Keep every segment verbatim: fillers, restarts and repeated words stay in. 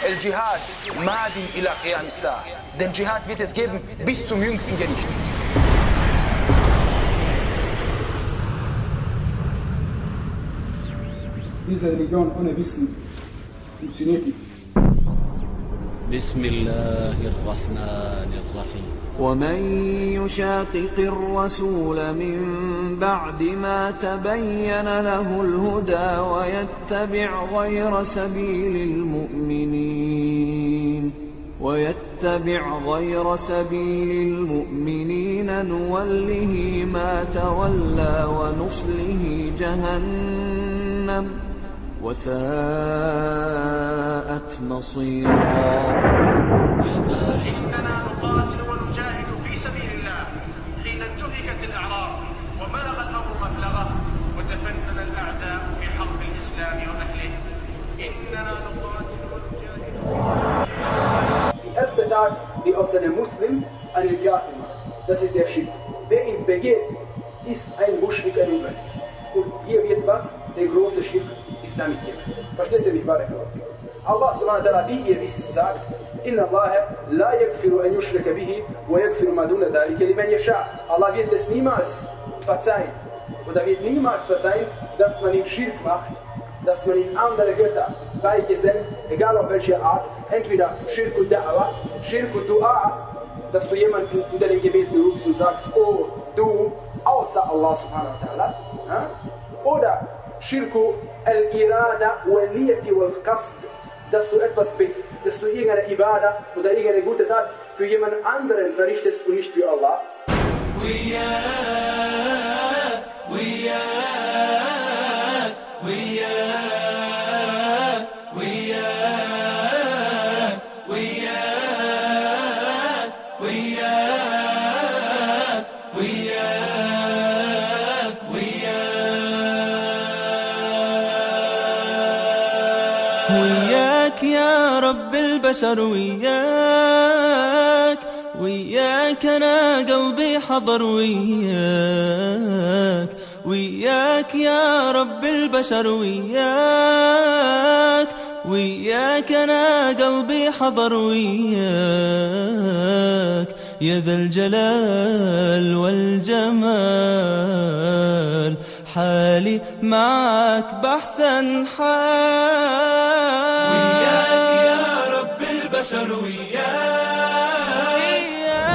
El Dschihad madin ila qiyam as-sa'a. Den Dschihad wird es geben bis zum jüngsten Gericht. Diese Religion ohne Wissen funktioniert nicht. بسم الله الرحمن الرحيم ومن يشاقق الرسول من بعد ما تبين له الهدى ويتبع غير سبيل المؤمنين ويتبع غير سبيل المؤمنين نوله ما تولى ونصله جهنم وساءت مصيرا. إننا نقاتل ونجاهد في سبيل الله حين انتهكت الأعراض وبلغ الأمر مبلغه وتفنن الأعداء في حرب الإسلام وأهله. إننا نقاتل ونجاهد. Die erste Tag, die aus einem Muslim einen Kafir macht, das ist der Schirk. Wer ihn begeht, ist ein Muschrik, ein Unrecht. Und hier wird was? Der große Schirk ist damit gemeint. Versteht ihr mich, Barakallah? Allah subhanahu wa ta'ala, wie ihr wisst, sagt, Inna Allahe la yakfiru an yushraka bihi wa yakfiru ma duna dhalika liman yasha. Allah wird es niemals verzeihen. Oder wird niemals verzeihen, dass man ihm Schirk macht, dass man ihm andere Götter beigesellt, egal auf welche Art, entweder Schirk und Da'wa, Schirk und Dua, dass du jemanden unter dem Gebet rufst und sagst, oh, du, außer Allah subhanahu wa ta'ala, oder Schirku al-Irada wal-Niyati wal-Qasd, dass du etwas, dass du irgendeine Ibada oder irgendeine gute Tat für jemand anderen verrichtest und nicht für Allah. وياك يا رب البشر وياك وياك أنا قلبي حضر وياك وياك يا رب البشر وياك وياك أنا قلبي حضر وياك يا ذا الجلال والجمال حالي معك بأحسن حال وياك يا رب البشر وياك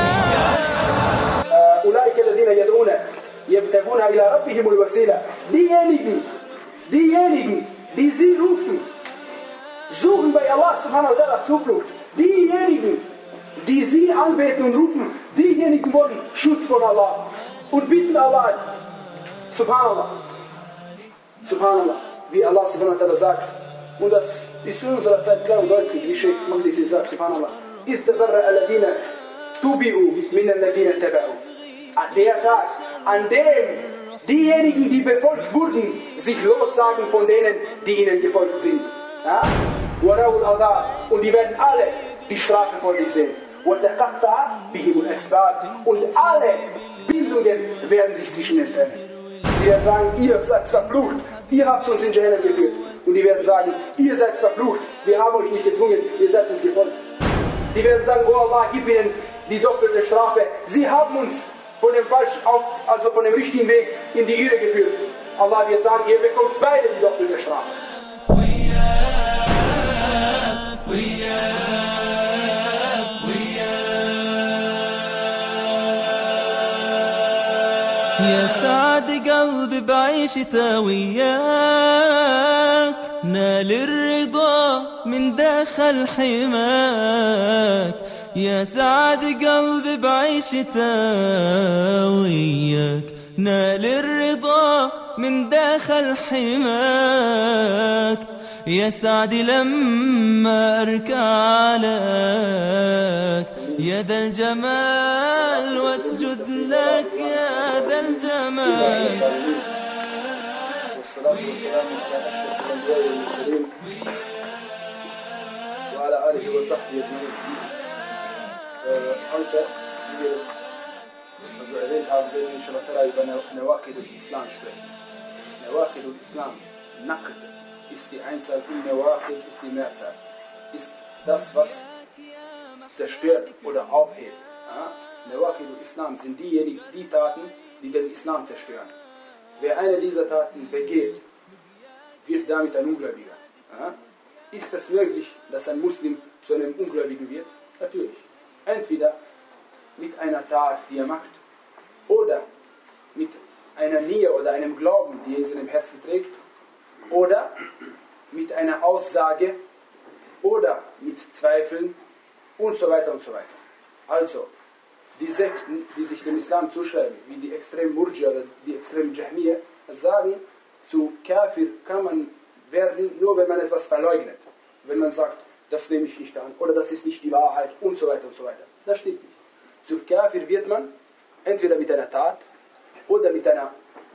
أولئك الذين يدعون يبتغون إلى ربهم الوسيلة. Diejenigen, diejenigen, die sie rufen, suchen bei Allah subhanahu wa ta'ala Zuflucht. Diejenigen, die sie anbeten und rufen, diejenigen wollen Schutz von Allah und bitten Allah. Subhanallah. Subhanallah. Wie Allah subhanahu wa ta'ala sagt. Und das ist in unserer Zeit klar und deutlich, wie Sheikh Maqdisi sagt, Subhanallah. إِذْ تَبَرَّأَ الَّذِينَ تُبِعُوا مِنَ الَّذِينَ اتَّبَعُوا. Der Tag, an dem diejenigen, die befolgt wurden, sich lossagen von denen, die ihnen gefolgt sind. Ja? Und die werden alle die Strafe vor sich sehen. Und alle Bildungen werden sich zwischen ihnen treffen. Sie werden sagen, ihr seid verflucht, ihr habt uns in Jahannam geführt. Und die werden sagen, ihr seid verflucht, wir haben euch nicht gezwungen, ihr seid uns gefolgt. Die werden sagen, oh Allah, gib ihnen die doppelte Strafe. Sie haben uns von dem falschen, also von dem richtigen Weg in die Irre geführt. Allah wird sagen, ihr bekommt beide die doppelte Strafe. يا سعد قلبي بعيشته وياك نال الرضا من داخل حماك يا سعد قلبي بعيشته وياك نال الرضا من داخل حماك يا سعد لما أركع لك يا ذا الجمال واسجد لك يا ذا الجمال. والصلاة والسلام على أشرف الأنبياء والمرسلين وعلى آله وصحبه أجمعين. أنت also erwähnt haben wir inshallah über Nawaqid al-Islam sprechen. Nawaqid al-Islam, Naqd ist die Einzahl und Nawaqid ist die Mehrzahl. Ist das, was zerstört oder aufhebt. Ja? Nawaqidul Islam sind diejenigen, die Taten, die den Islam zerstören. Wer eine dieser Taten begeht, wird damit ein Ungläubiger. Ja? Ist es möglich, dass ein Muslim zu einem Ungläubigen wird? Natürlich. Entweder mit einer Tat, die er macht, oder mit einer Nähe oder einem Glauben, die er in seinem Herzen trägt, oder mit einer Aussage, oder mit Zweifeln und so weiter und so weiter. Also, die Sekten, die sich dem Islam zuschreiben, wie die extremen Murji'a oder die extremen Jahmiya, sagen, zu Kafir kann man werden, nur wenn man etwas verleugnet. Wenn man sagt, das nehme ich nicht an, oder das ist nicht die Wahrheit und so weiter und so weiter. Das stimmt nicht. Zu Kafir wird man entweder mit einer Tat oder mit einer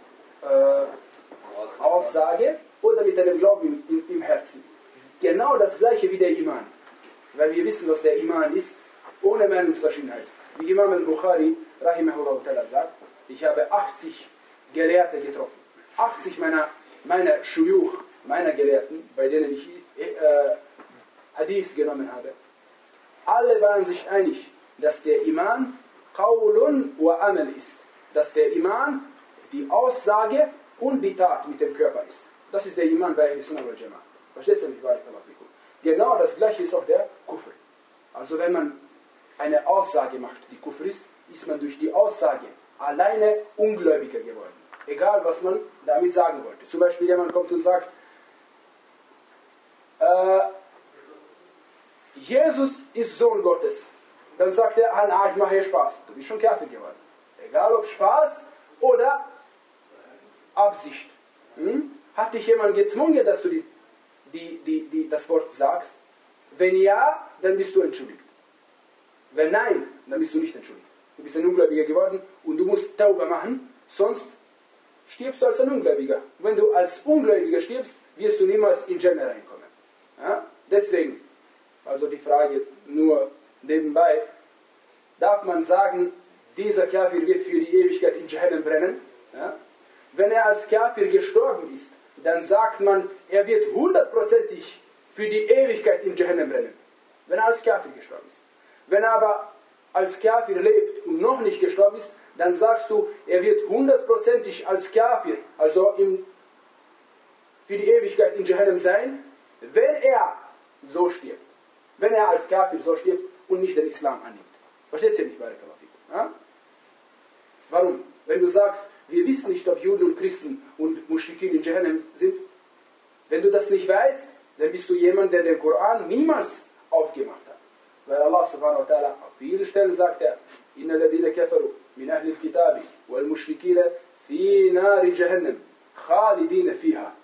äh, Aussage oder mit einem Glauben im, im, im Herzen. Genau das gleiche wie der Iman. Weil wir wissen, was der Iman ist, ohne Meinungsverschiedenheit. Wie Imam al-Bukhari, rahimahullah ta'ala, sagt, ich habe achtzig Gelehrte getroffen. achtzig meiner, meiner Shuyuch, meiner Gelehrten, bei denen ich äh, Hadith genommen habe. Alle waren sich einig, dass der Iman Qawlun wa Amal ist. Dass der Iman die Aussage und die Tat mit dem Körper ist. Das ist der Iman bei Ahl Sunnah wal Jama'ah. Versteht ihr mich? Genau das gleiche ist auch der Kufr. Also wenn man eine Aussage macht, die Kufr ist, ist man durch die Aussage alleine Ungläubiger geworden. Egal, was man damit sagen wollte. Zum Beispiel jemand kommt und sagt, äh, Jesus ist Sohn Gottes. Dann sagt er, ah, na, ich mache hier Spaß. Du bist schon Kafir geworden. Egal ob Spaß oder Absicht. Hm? Hat dich jemand gezwungen, dass du die, die, die, die, das Wort sagst? Wenn ja, dann bist du entschuldigt. Wenn nein, dann bist du nicht entschuldigt. Du bist ein Ungläubiger geworden und du musst Tauba machen, sonst stirbst du als ein Ungläubiger. Wenn du als Ungläubiger stirbst, wirst du niemals in Jannah reinkommen. Ja? Deswegen, also die Frage nur nebenbei, darf man sagen, dieser Kafir wird für die Ewigkeit in Jahannam brennen? Ja? Wenn er als Kafir gestorben ist, dann sagt man, er wird hundertprozentig für die Ewigkeit in Jahannam brennen. Wenn er als Kafir gestorben ist. Wenn er aber als Kafir lebt und noch nicht gestorben ist, dann sagst du, er wird hundertprozentig als Kafir, also im, für die Ewigkeit in Jahannam sein, wenn er so stirbt. Wenn er als Kafir so stirbt und nicht den Islam annimmt. Versteht ihr nicht, Barakallahu fikum? Ja? Warum? Wenn du sagst, wir wissen nicht, ob Juden und Christen und Mushrikin in Jahannam sind, wenn du das nicht weißt, dann bist du jemand, der den Koran niemals aufgemacht hat. Weil Allah subhanahu wa ta'ala auf vielen Stellen sagt er, Inna ladina kafaru min ahli al-kitabi wal mushrikina fi nari jahannam khalidina fiha.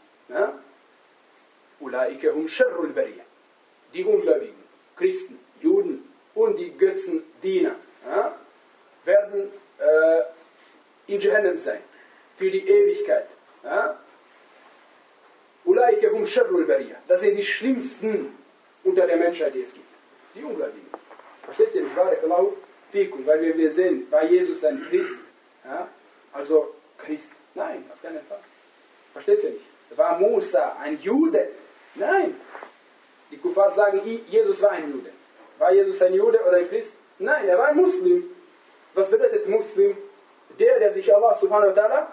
Ulaika hum sharrul bariyah. Die Ungläubigen, Christen, Juden und die Götzendiener ja, werden äh, in Jahannam sein. Für die Ewigkeit. Ja. Ulaika hum sharrul bariyah. Das sind die schlimmsten unter der Menschheit, die es gibt. Die Ungläubigen. Versteht ihr nicht? Barakallahu fikum. Weil wir, wir sehen, war Jesus ein Christ? Ja? Also Christ? Nein, auf keinen Fall. Versteht ihr nicht? War Musa ein Jude? Nein. Die Kuffar sagen, Jesus war ein Jude. War Jesus ein Jude oder ein Christ? Nein, er war ein Muslim. Was bedeutet Muslim? Der, der sich Allah subhanahu wa ta'ala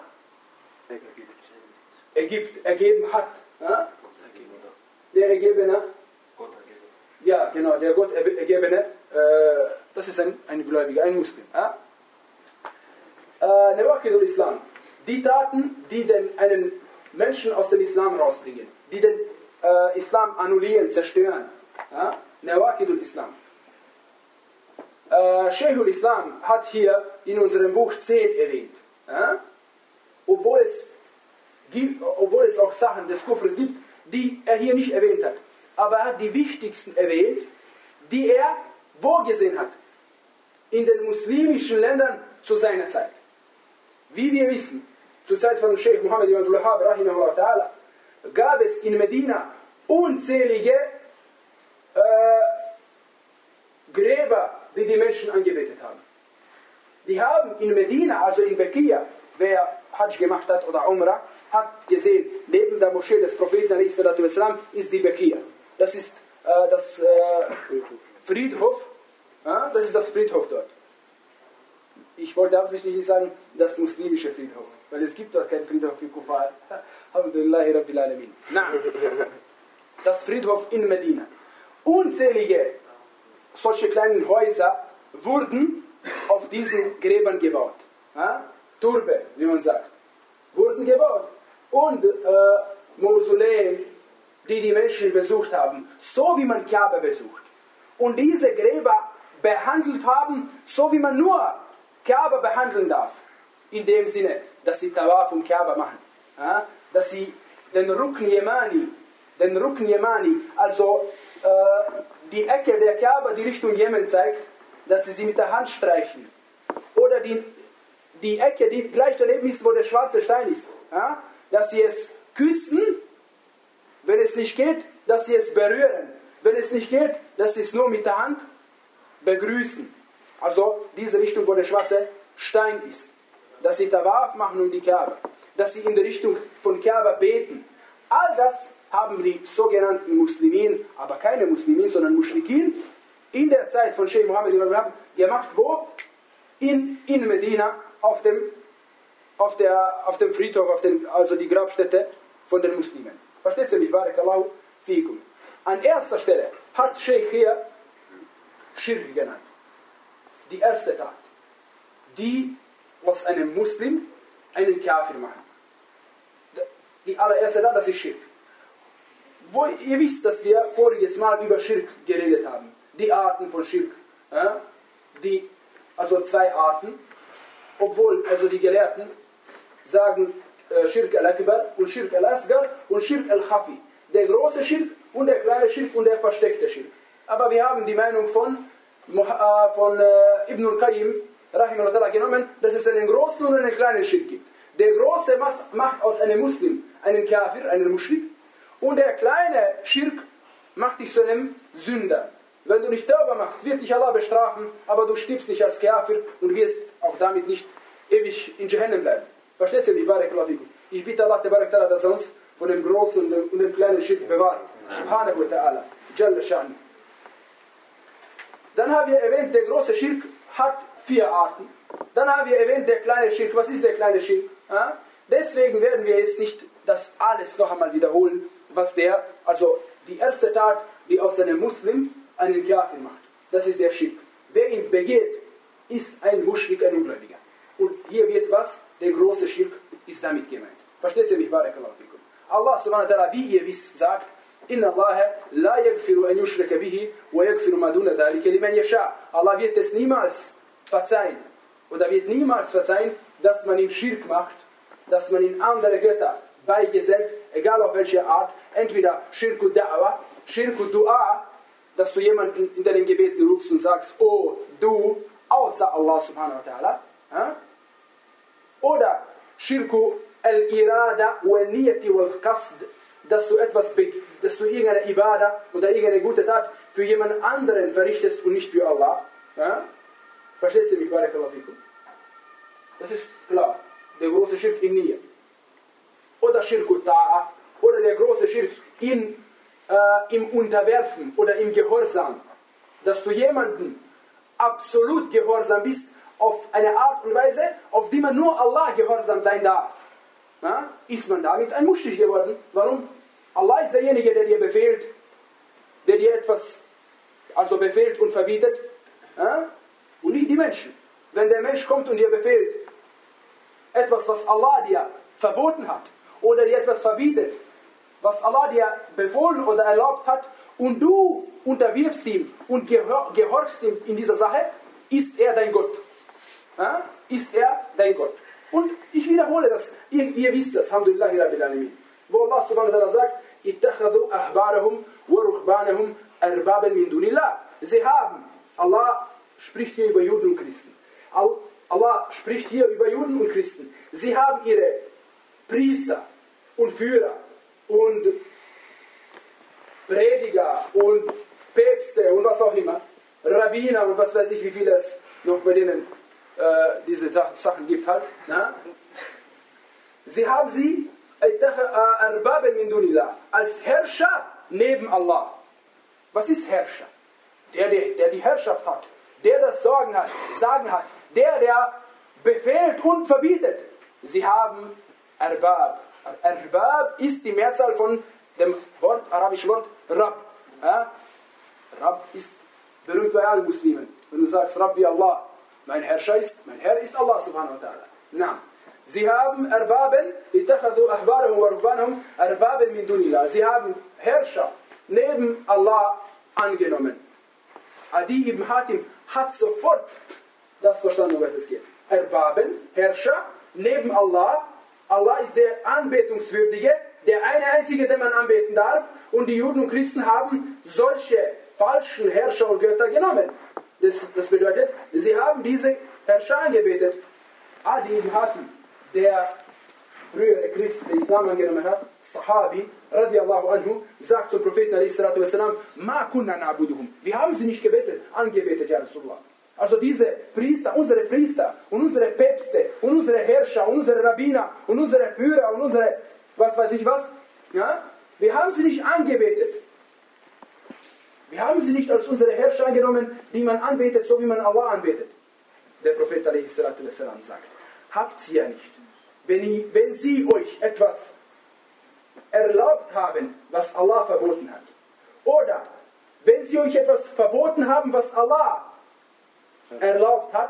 ergibt, ergeben hat. Ja? Der Ergebene. Ja, genau, der Gott Ergebene, äh, das ist ein, ein Gläubiger, ein Muslim. Ja? Äh, Nawaqidul Islam. Die Taten, die den, einen Menschen aus dem Islam rausbringen, die den äh, Islam annullieren, zerstören. Ja? Nawaqidul Islam. Äh, Sheikhul Islam hat hier in unserem Buch zehn erwähnt. Ja? Obwohl, es gibt, obwohl es auch Sachen des Kufrs gibt, die er hier nicht erwähnt hat. Aber er hat die wichtigsten erwähnt, die er wo gesehen hat? In den muslimischen Ländern zu seiner Zeit. Wie wir wissen, zur Zeit von Sheikh Muhammad ibn al-Wahhab rahimahullah ta'ala, gab es in Medina unzählige äh, Gräber, die die Menschen angebetet haben. Die haben in Medina, also in Bekia, wer Hajj gemacht hat oder Umrah, hat gesehen, neben der Moschee des Propheten ist die Bekia. Das ist äh, das äh, Friedhof, ja, das ist das Friedhof dort. Ich wollte absichtlich nicht sagen, das muslimische Friedhof, weil es gibt dort keinen Friedhof für Kuffar. Alhamdulillahi Rabbil Alamin. Nein. Das Friedhof in Medina. Unzählige solche kleinen Häuser wurden auf diesen Gräbern gebaut. Ja? Turbe, wie man sagt, wurden gebaut. Und äh, Mausoleen, die die Menschen besucht haben, so wie man Kaaba besucht. Und diese Gräber behandelt haben, so wie man nur Kaaba behandeln darf. In dem Sinne, dass sie Tawaf um Kaaba machen. Ja? Dass sie den Rukn Yemani, den Rukn Yemani, also äh, die Ecke der Kaaba, die Richtung Jemen zeigt, dass sie sie mit der Hand streichen. Oder die, die Ecke, die gleich daneben ist, wo der schwarze Stein ist. Ja? Dass sie es küssen, wenn es nicht geht, dass sie es berühren. Wenn es nicht geht, dass sie es nur mit der Hand begrüßen. Also diese Richtung, wo der schwarze Stein ist. Dass sie Tawaf machen um die Kaaba. Dass sie in die Richtung von Kaaba beten. All das haben die sogenannten Muslimin, aber keine Muslimin, sondern Muschrikin, in der Zeit von Sheikh Mohammed gemacht. Wo? In, in Medina, auf dem, auf, der, auf dem Friedhof, auf den, also die Grabstätte von den Muslimen. Versteht ihr mich? Barakallahu fikum. An erster Stelle hat Sheikh hier Schirk genannt. Die erste Tat, die aus einem Muslim einen Kafir machen. Die allererste Tat, das ist Schirk. Wo, ihr wisst, dass wir voriges Mal über Schirk geredet haben. Die Arten von Schirk. Ja? Die, also zwei Arten. Obwohl also die Gelehrten sagen äh, Schirk al-Akbar und Schirk al-Asgar und Schirk al-Khafi. Der große Schirk und der kleine Schirk und der versteckte Schirk. Aber wir haben die Meinung von, äh, von äh, Ibn al-Qayyim rahimahullah genommen, dass es einen großen und einen kleinen Schirk gibt. Der große macht aus einem Muslim einen Kafir, einen Muschrik. Und der kleine Schirk macht dich zu einem Sünder. Wenn du nicht Tauba machst, wird dich Allah bestrafen, aber du stirbst nicht als Kafir und wirst auch damit nicht ewig in Jahannam bleiben. Versteht ihr mich? Ich bitte Allah, dass er uns von dem großen und dem kleinen Schirk bewahrt. Subhanahu wa ta'ala. Jalla sha'ni. Dann haben wir erwähnt, der große Schirk hat vier Arten. Dann haben wir erwähnt, der kleine Schirk. Was ist der kleine Schirk? Ja? Deswegen werden wir jetzt nicht das alles noch einmal wiederholen, was der, also die erste Tat, die aus einem Muslim einen Kafir macht. Das ist der Schirk. Wer ihn begeht, ist ein Muschrik, ein Ungläubiger. Und hier wird was? Der große Schirk ist damit gemeint. Versteht ihr mich? Barakallahu fikum. Allah subhanahu wa ta'ala, wie ihr wisst, sagt, Inna Allah la yaghfiru an yushraka bihi wa yaghfiru ma duna dhalika liman yasha. Allah wird es niemals verzeihen oder wird niemals verzeihen, dass man ihm Schirk macht, dass man ihm andere Götter beigesellt, egal auf welche Art, entweder Schirku Da'wa, Schirku Dua, dass du jemanden in deinen Gebeten rufst und sagst, oh, du, außer Allah subhanahu wa ta'ala, ja? Oder Schirku Al-Irada wal-Niyati wal-Qasd, dass du etwas, dass du irgendeine Ibadah oder irgendeine gute Tat für jemanden anderen verrichtest und nicht für Allah. Ja? Versteht ihr mich? Barakallahu fikum. Das ist klar. Der große Schirk in Niyya. Oder Schirku Ta'a. Oder der große Schirk in, äh, im Unterwerfen oder im Gehorsam. Dass du jemanden absolut gehorsam bist auf eine Art und Weise, auf die man nur Allah gehorsam sein darf. Ja? Ist man damit ein Muschrik geworden? Warum? Allah ist derjenige, der dir befehlt, der dir etwas also befehlt und verbietet. Ja? Und nicht die Menschen. Wenn der Mensch kommt und dir befehlt, etwas, was Allah dir verboten hat, oder dir etwas verbietet, was Allah dir befohlen oder erlaubt hat, und du unterwirfst ihm und gehor gehorchst ihm in dieser Sache, ist er dein Gott. Ja? Ist er dein Gott. Und ich wiederhole das, ihr, ihr wisst das, Alhamdulillahi Rabbil Alamin. Wo Allah subhanahu wa ta'ala sagt, ittakhadhu ahbarahum wa ruhbanahum arbaban min dunillah. Sie haben, Allah spricht hier über Juden und Christen. Allah spricht hier über Juden und Christen. Sie haben ihre Priester und Führer und Prediger und Päpste und was auch immer, Rabbiner und was weiß ich, wie viel es noch bei denen äh, diese Sachen gibt halt. Na? Sie haben sie als Herrscher neben Allah. Was ist Herrscher? Der, der, der die Herrschaft hat, der das Sorgen hat, Sagen hat, der, der befehlt und verbietet. Sie haben Arbab. Arbab ist die Mehrzahl von dem Wort, arabischen Wort Rab. Ja? Rab ist berühmt bei allen Muslimen. Wenn du sagst, Rabbi Allah, mein Herrscher ist, mein Herr ist Allah subhanahu wa ta'ala. Na. Sie haben Arbaben, ittakhadhu ahbarahum wa rubbanahum Arbaben min dunillah. Sie haben Herrscher neben Allah angenommen. Adi ibn Hatim hat sofort das verstanden, um was es geht. Erbaben, Herrscher, neben Allah. Allah ist der Anbetungswürdige, der eine einzige, den man anbeten darf. Und die Juden und Christen haben solche falschen Herrscher und Götter genommen. Das, das bedeutet, sie haben diese Herrscher angebetet. Adi ibn Hatim, der frühere Christ, der Islam angenommen hat, Sahabi, radiallahu anhu, sagt zum Propheten, ma kunna na'buduhum. Wir haben sie nicht gebetet, angebetet, ja Rasulullah. Also diese Priester, unsere Priester und unsere Päpste und unsere Herrscher und unsere Rabbiner und unsere Führer und unsere, was weiß ich was, ja, wir haben sie nicht angebetet. Wir haben sie nicht als unsere Herrscher angenommen, die man anbetet, so wie man Allah anbetet. Der Prophet ﷺ sagt, habt sie ja nicht. Wenn, ich, wenn sie euch etwas erlaubt haben, was Allah verboten hat, oder wenn sie euch etwas verboten haben, was Allah erlaubt hat,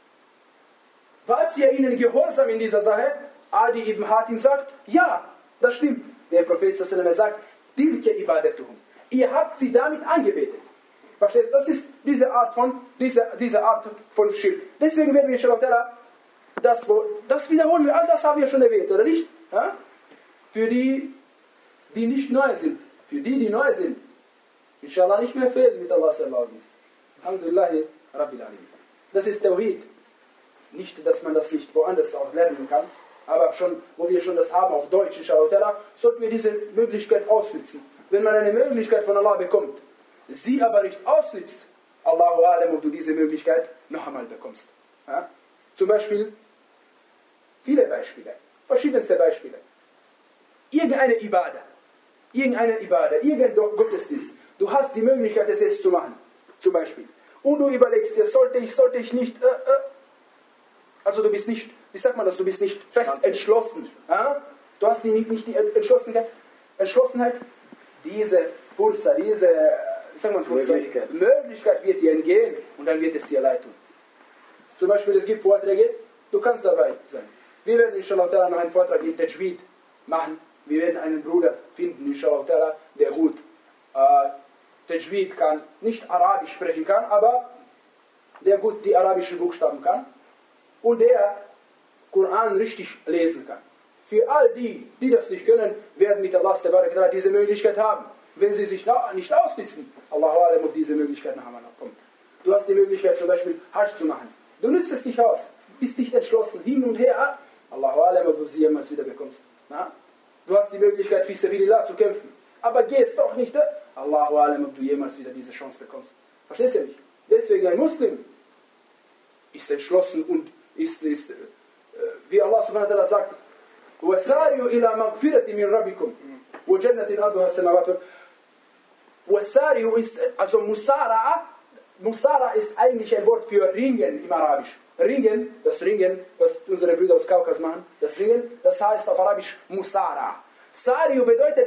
wart ihr ihnen gehorsam in dieser Sache? Adi ibn Hatim sagt, ja, das stimmt. Der Prophet sagt, Tilke ibadetuhum. Ihr habt sie damit angebetet. Versteht? Das ist diese Art von, diese, diese Art von Schirk. Deswegen werden wir inshallah das, das wiederholen wir. All das haben wir schon erwähnt, oder nicht? Ja? Für die, die nicht neu sind. Für die, die neu sind. Inshallah nicht mehr fehlen mit Allahs Erlaubnis. Alhamdulillah, Rabbil Alamin. Das ist Tawhid. Nicht, dass man das nicht woanders auch lernen kann, aber schon, wo wir schon das haben auf Deutsch, inshallah, sollten wir diese Möglichkeit ausnutzen. Wenn man eine Möglichkeit von Allah bekommt, sie aber nicht ausnutzt, Allahu Alam, ob du diese Möglichkeit noch einmal bekommst. Ja? Zum Beispiel, viele Beispiele, verschiedenste Beispiele. Irgendeine Ibadah, irgendeine Ibadah, irgendein Gottesdienst, du hast die Möglichkeit, es jetzt zu machen, zum Beispiel. Und du überlegst dir, sollte ich, sollte ich nicht, äh, äh. also du bist nicht, wie sagt man das, du bist nicht fest entschlossen. Ja? Du hast nicht, nicht die Entschlossenheit, Entschlossenheit, diese Pulsa, diese, wie sagt man, Pulsa, Möglichkeit. Möglichkeit wird dir entgehen und dann wird es dir leid tun. Zum Beispiel, es gibt Vorträge, du kannst dabei sein. Wir werden inshallah noch einen Vortrag in Tajweed machen. Wir werden einen Bruder finden, inshallah, der gut äh, Tajweed kann, nicht Arabisch sprechen kann, aber der gut die arabischen Buchstaben kann und der Koran richtig lesen kann. Für all die, die das nicht können, werden mit Allah diese Möglichkeit haben. Wenn sie sich nicht ausnutzen, Allahu Alam, ob diese Möglichkeit noch einmal kommt. Du hast die Möglichkeit, zum Beispiel Hajj zu machen. Du nützt es nicht aus, bist nicht entschlossen, hin und her. Allahu Alam, ob du sie jemals wieder bekommst. Na? Du hast die Möglichkeit, fi sabilillah zu kämpfen. Aber gehst doch nicht. Allahu Alam, ob du jemals wieder diese Chance bekommst. Verstehst du nicht? Deswegen ein Muslim ist entschlossen und ist, ist äh, wie Allah subhanahu wa ta'ala sagt, وَسَارِيُوا إِلَى مَغْفِرَةٍ مِنْ رَبِّكُمْ وَجَنَّةٍ أَرْضُهَا السَّمَاوَاتُ وَسَارِيُوا ist, also Musara, Musara ist eigentlich ein Wort für Ringen im Arabisch. Ringen, das Ringen, was unsere Brüder aus Kaukas machen, das Ringen, das heißt auf Arabisch Musara. Sariu bedeutet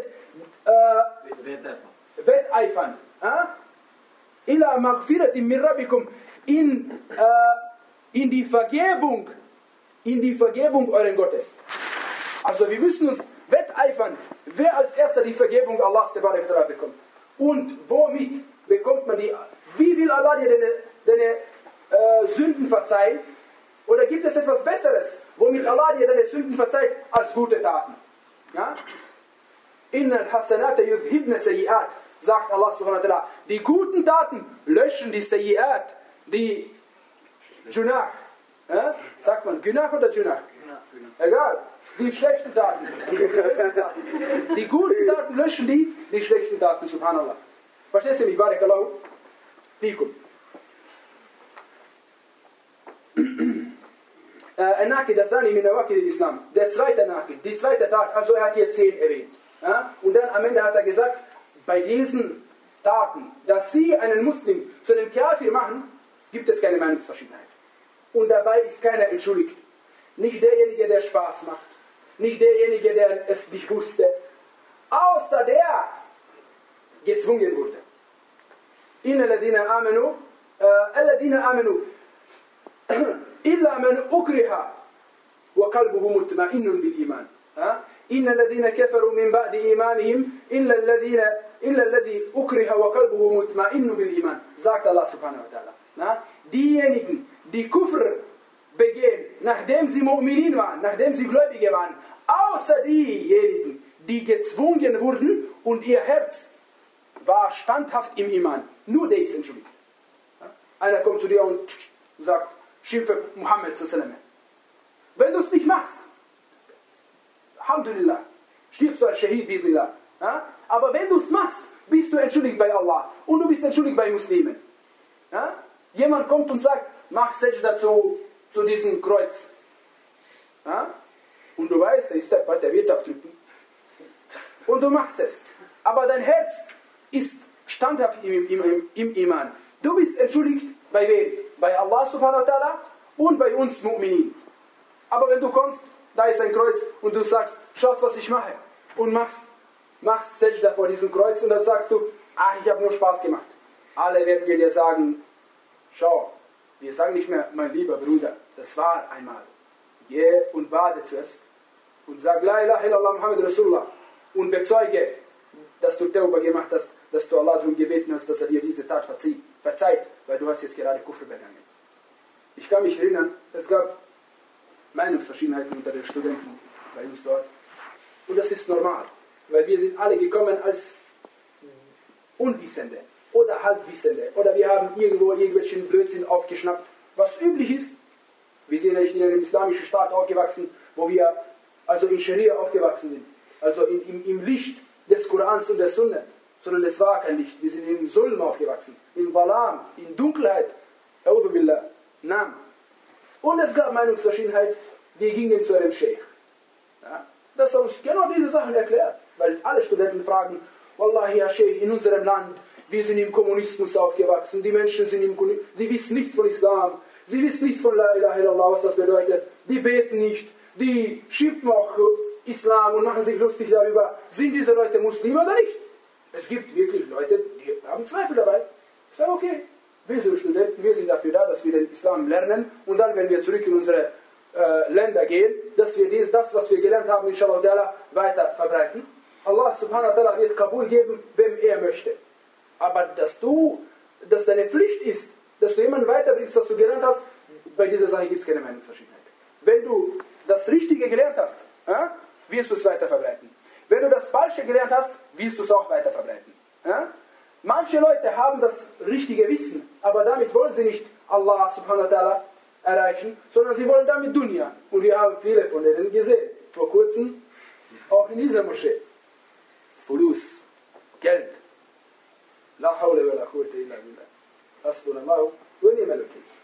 äh, Wetteifern. Äh? Ila maghfiratin min rabbikum, in, äh, in die Vergebung, in die Vergebung euren Gottes. Also wir müssen uns wetteifern, wer als erster die Vergebung Allahs bekommt. Und womit bekommt man die? Wie will Allah dir deine, deine äh, Sünden verzeihen? Oder gibt es etwas Besseres, womit Allah dir deine Sünden verzeiht, als gute Taten? Ja? Innal hasanata yudhibna sayyi'at, sagt Allah subhanahu wa ta'ala. Die guten Taten löschen die Sayyi'at, die Junah. Ja? Sagt man Günah oder Junah? Egal. Die schlechten Taten. Die, die guten Taten löschen die, die schlechten Taten, subhanallah. Verstehst du mich? Barakallahu fikum. An-Naqid al-Thani min Nawaqid al-Islam. Der zweite Naqid, die zweite Tat, also er hat hier zehn erwähnt. Ja? Und dann am Ende hat er gesagt, bei diesen Taten, dass sie einen Muslim zu einem Kafir machen, gibt es keine Meinungsverschiedenheit. Und dabei ist keiner entschuldigt. Nicht derjenige, der Spaß macht. Nicht derjenige, der es nicht wusste. Außer der gezwungen wurde. Inna alladhina amanu, alladhina amanu, illa man ukriha, wa qalbuhu mutma'innun bil iman. Inna alladhina kafaru min ba'di imanihim, illa alladhina, illa alladhi ukriha, wa qalbuhu mutma'innun bil iman. Sagt Allah subhanahu wa ta'ala. Diejenigen, die Kufr begehen, nachdem sie Mu'minin waren, nachdem sie Gläubige waren, außer diejenigen, die gezwungen wurden und ihr Herz war standhaft im Iman. Nur der ist entschuldigt. Einer kommt zu dir und sagt, schimpfe Muhammad. Wenn du es nicht machst, Alhamdulillah, stirbst du als Shahid, Bismillah. Aber wenn du es machst, bist du entschuldigt bei Allah und du bist entschuldigt bei Muslimen. Jemand kommt und sagt, mach Sajda zu, zu diesem Kreuz. Und du weißt, der ist der, der wird abdrücken. Und du machst es. Aber dein Herz ist standhaft im, im, im Iman. Du bist entschuldigt bei wem? Bei Allah subhanahu wa ta'ala und bei uns Mu'minin. Aber wenn du kommst, da ist ein Kreuz und du sagst, schaut, was ich mache. Und machst, machst Sajda vor diesem Kreuz und dann sagst du, ah, ich habe nur Spaß gemacht. Alle werden dir sagen, schau, wir sagen nicht mehr, mein lieber Bruder, das war einmal. Geh und bade zuerst und sag, La ilaha illallah Muhammad Rasulullah und bezeuge, dass du Tauba gemacht hast, dass du Allah darum gebeten hast, dass er dir diese Tat verzieht, verzeiht, weil du hast jetzt gerade Kufr begangen. Ich kann mich erinnern, es gab Meinungsverschiedenheiten unter den Studenten bei uns dort. Und das ist normal, weil wir sind alle gekommen als Unwissende oder Halbwissende. Oder wir haben irgendwo irgendwelchen Blödsinn aufgeschnappt, was üblich ist. Wir sind ja nicht in einem islamischen Staat aufgewachsen, wo wir also in Scharia aufgewachsen sind. Also in, im, im Licht des Korans und der Sunna. Sondern es war kein Licht. Wir sind im Sulm aufgewachsen. In Walam, in Dunkelheit. A'udhu billah. Nam. Und es gab Meinungsverschiedenheit, die gingen zu einem Sheikh. Ja, das hat uns genau diese Sachen erklärt. Weil alle Studenten fragen, Wallahi, ja Sheikh, in unserem Land, wir sind im Kommunismus aufgewachsen, die Menschen sind im Kommunismus, die wissen nichts von Islam, sie wissen nichts von La ilaha illallah, was das bedeutet, die beten nicht, die schimpfen auch Islam und machen sich lustig darüber, sind diese Leute Muslime oder nicht? Es gibt wirklich Leute, die haben Zweifel dabei. Ich sage, okay, wir sind Studenten, wir sind dafür da, dass wir den Islam lernen und dann, wenn wir zurück in unsere äh, Länder gehen, dass wir dies, das, was wir gelernt haben, inshallah, weiter verbreiten. Allah subhanahu wa ta'ala wird Kabul geben, wem er möchte. Aber dass du, dass deine Pflicht ist, dass du jemanden weiterbringst, was du gelernt hast, bei dieser Sache gibt es keine Meinungsverschiedenheit. Wenn du das Richtige gelernt hast, äh, wirst du es weiter verbreiten. Wenn du das Falsche gelernt hast, wirst du es auch weiter verbreiten. Äh? Manche Leute haben das richtige Wissen, aber damit wollen sie nicht Allah subhanahu wa ta'ala erreichen, sondern sie wollen damit Dunya. Und wir haben viele von denen gesehen. Vor kurzem, auch in dieser Moschee. Fulus, Geld. La hawla wa la quwwata illa billah. Hasbunallahu wa ni'mal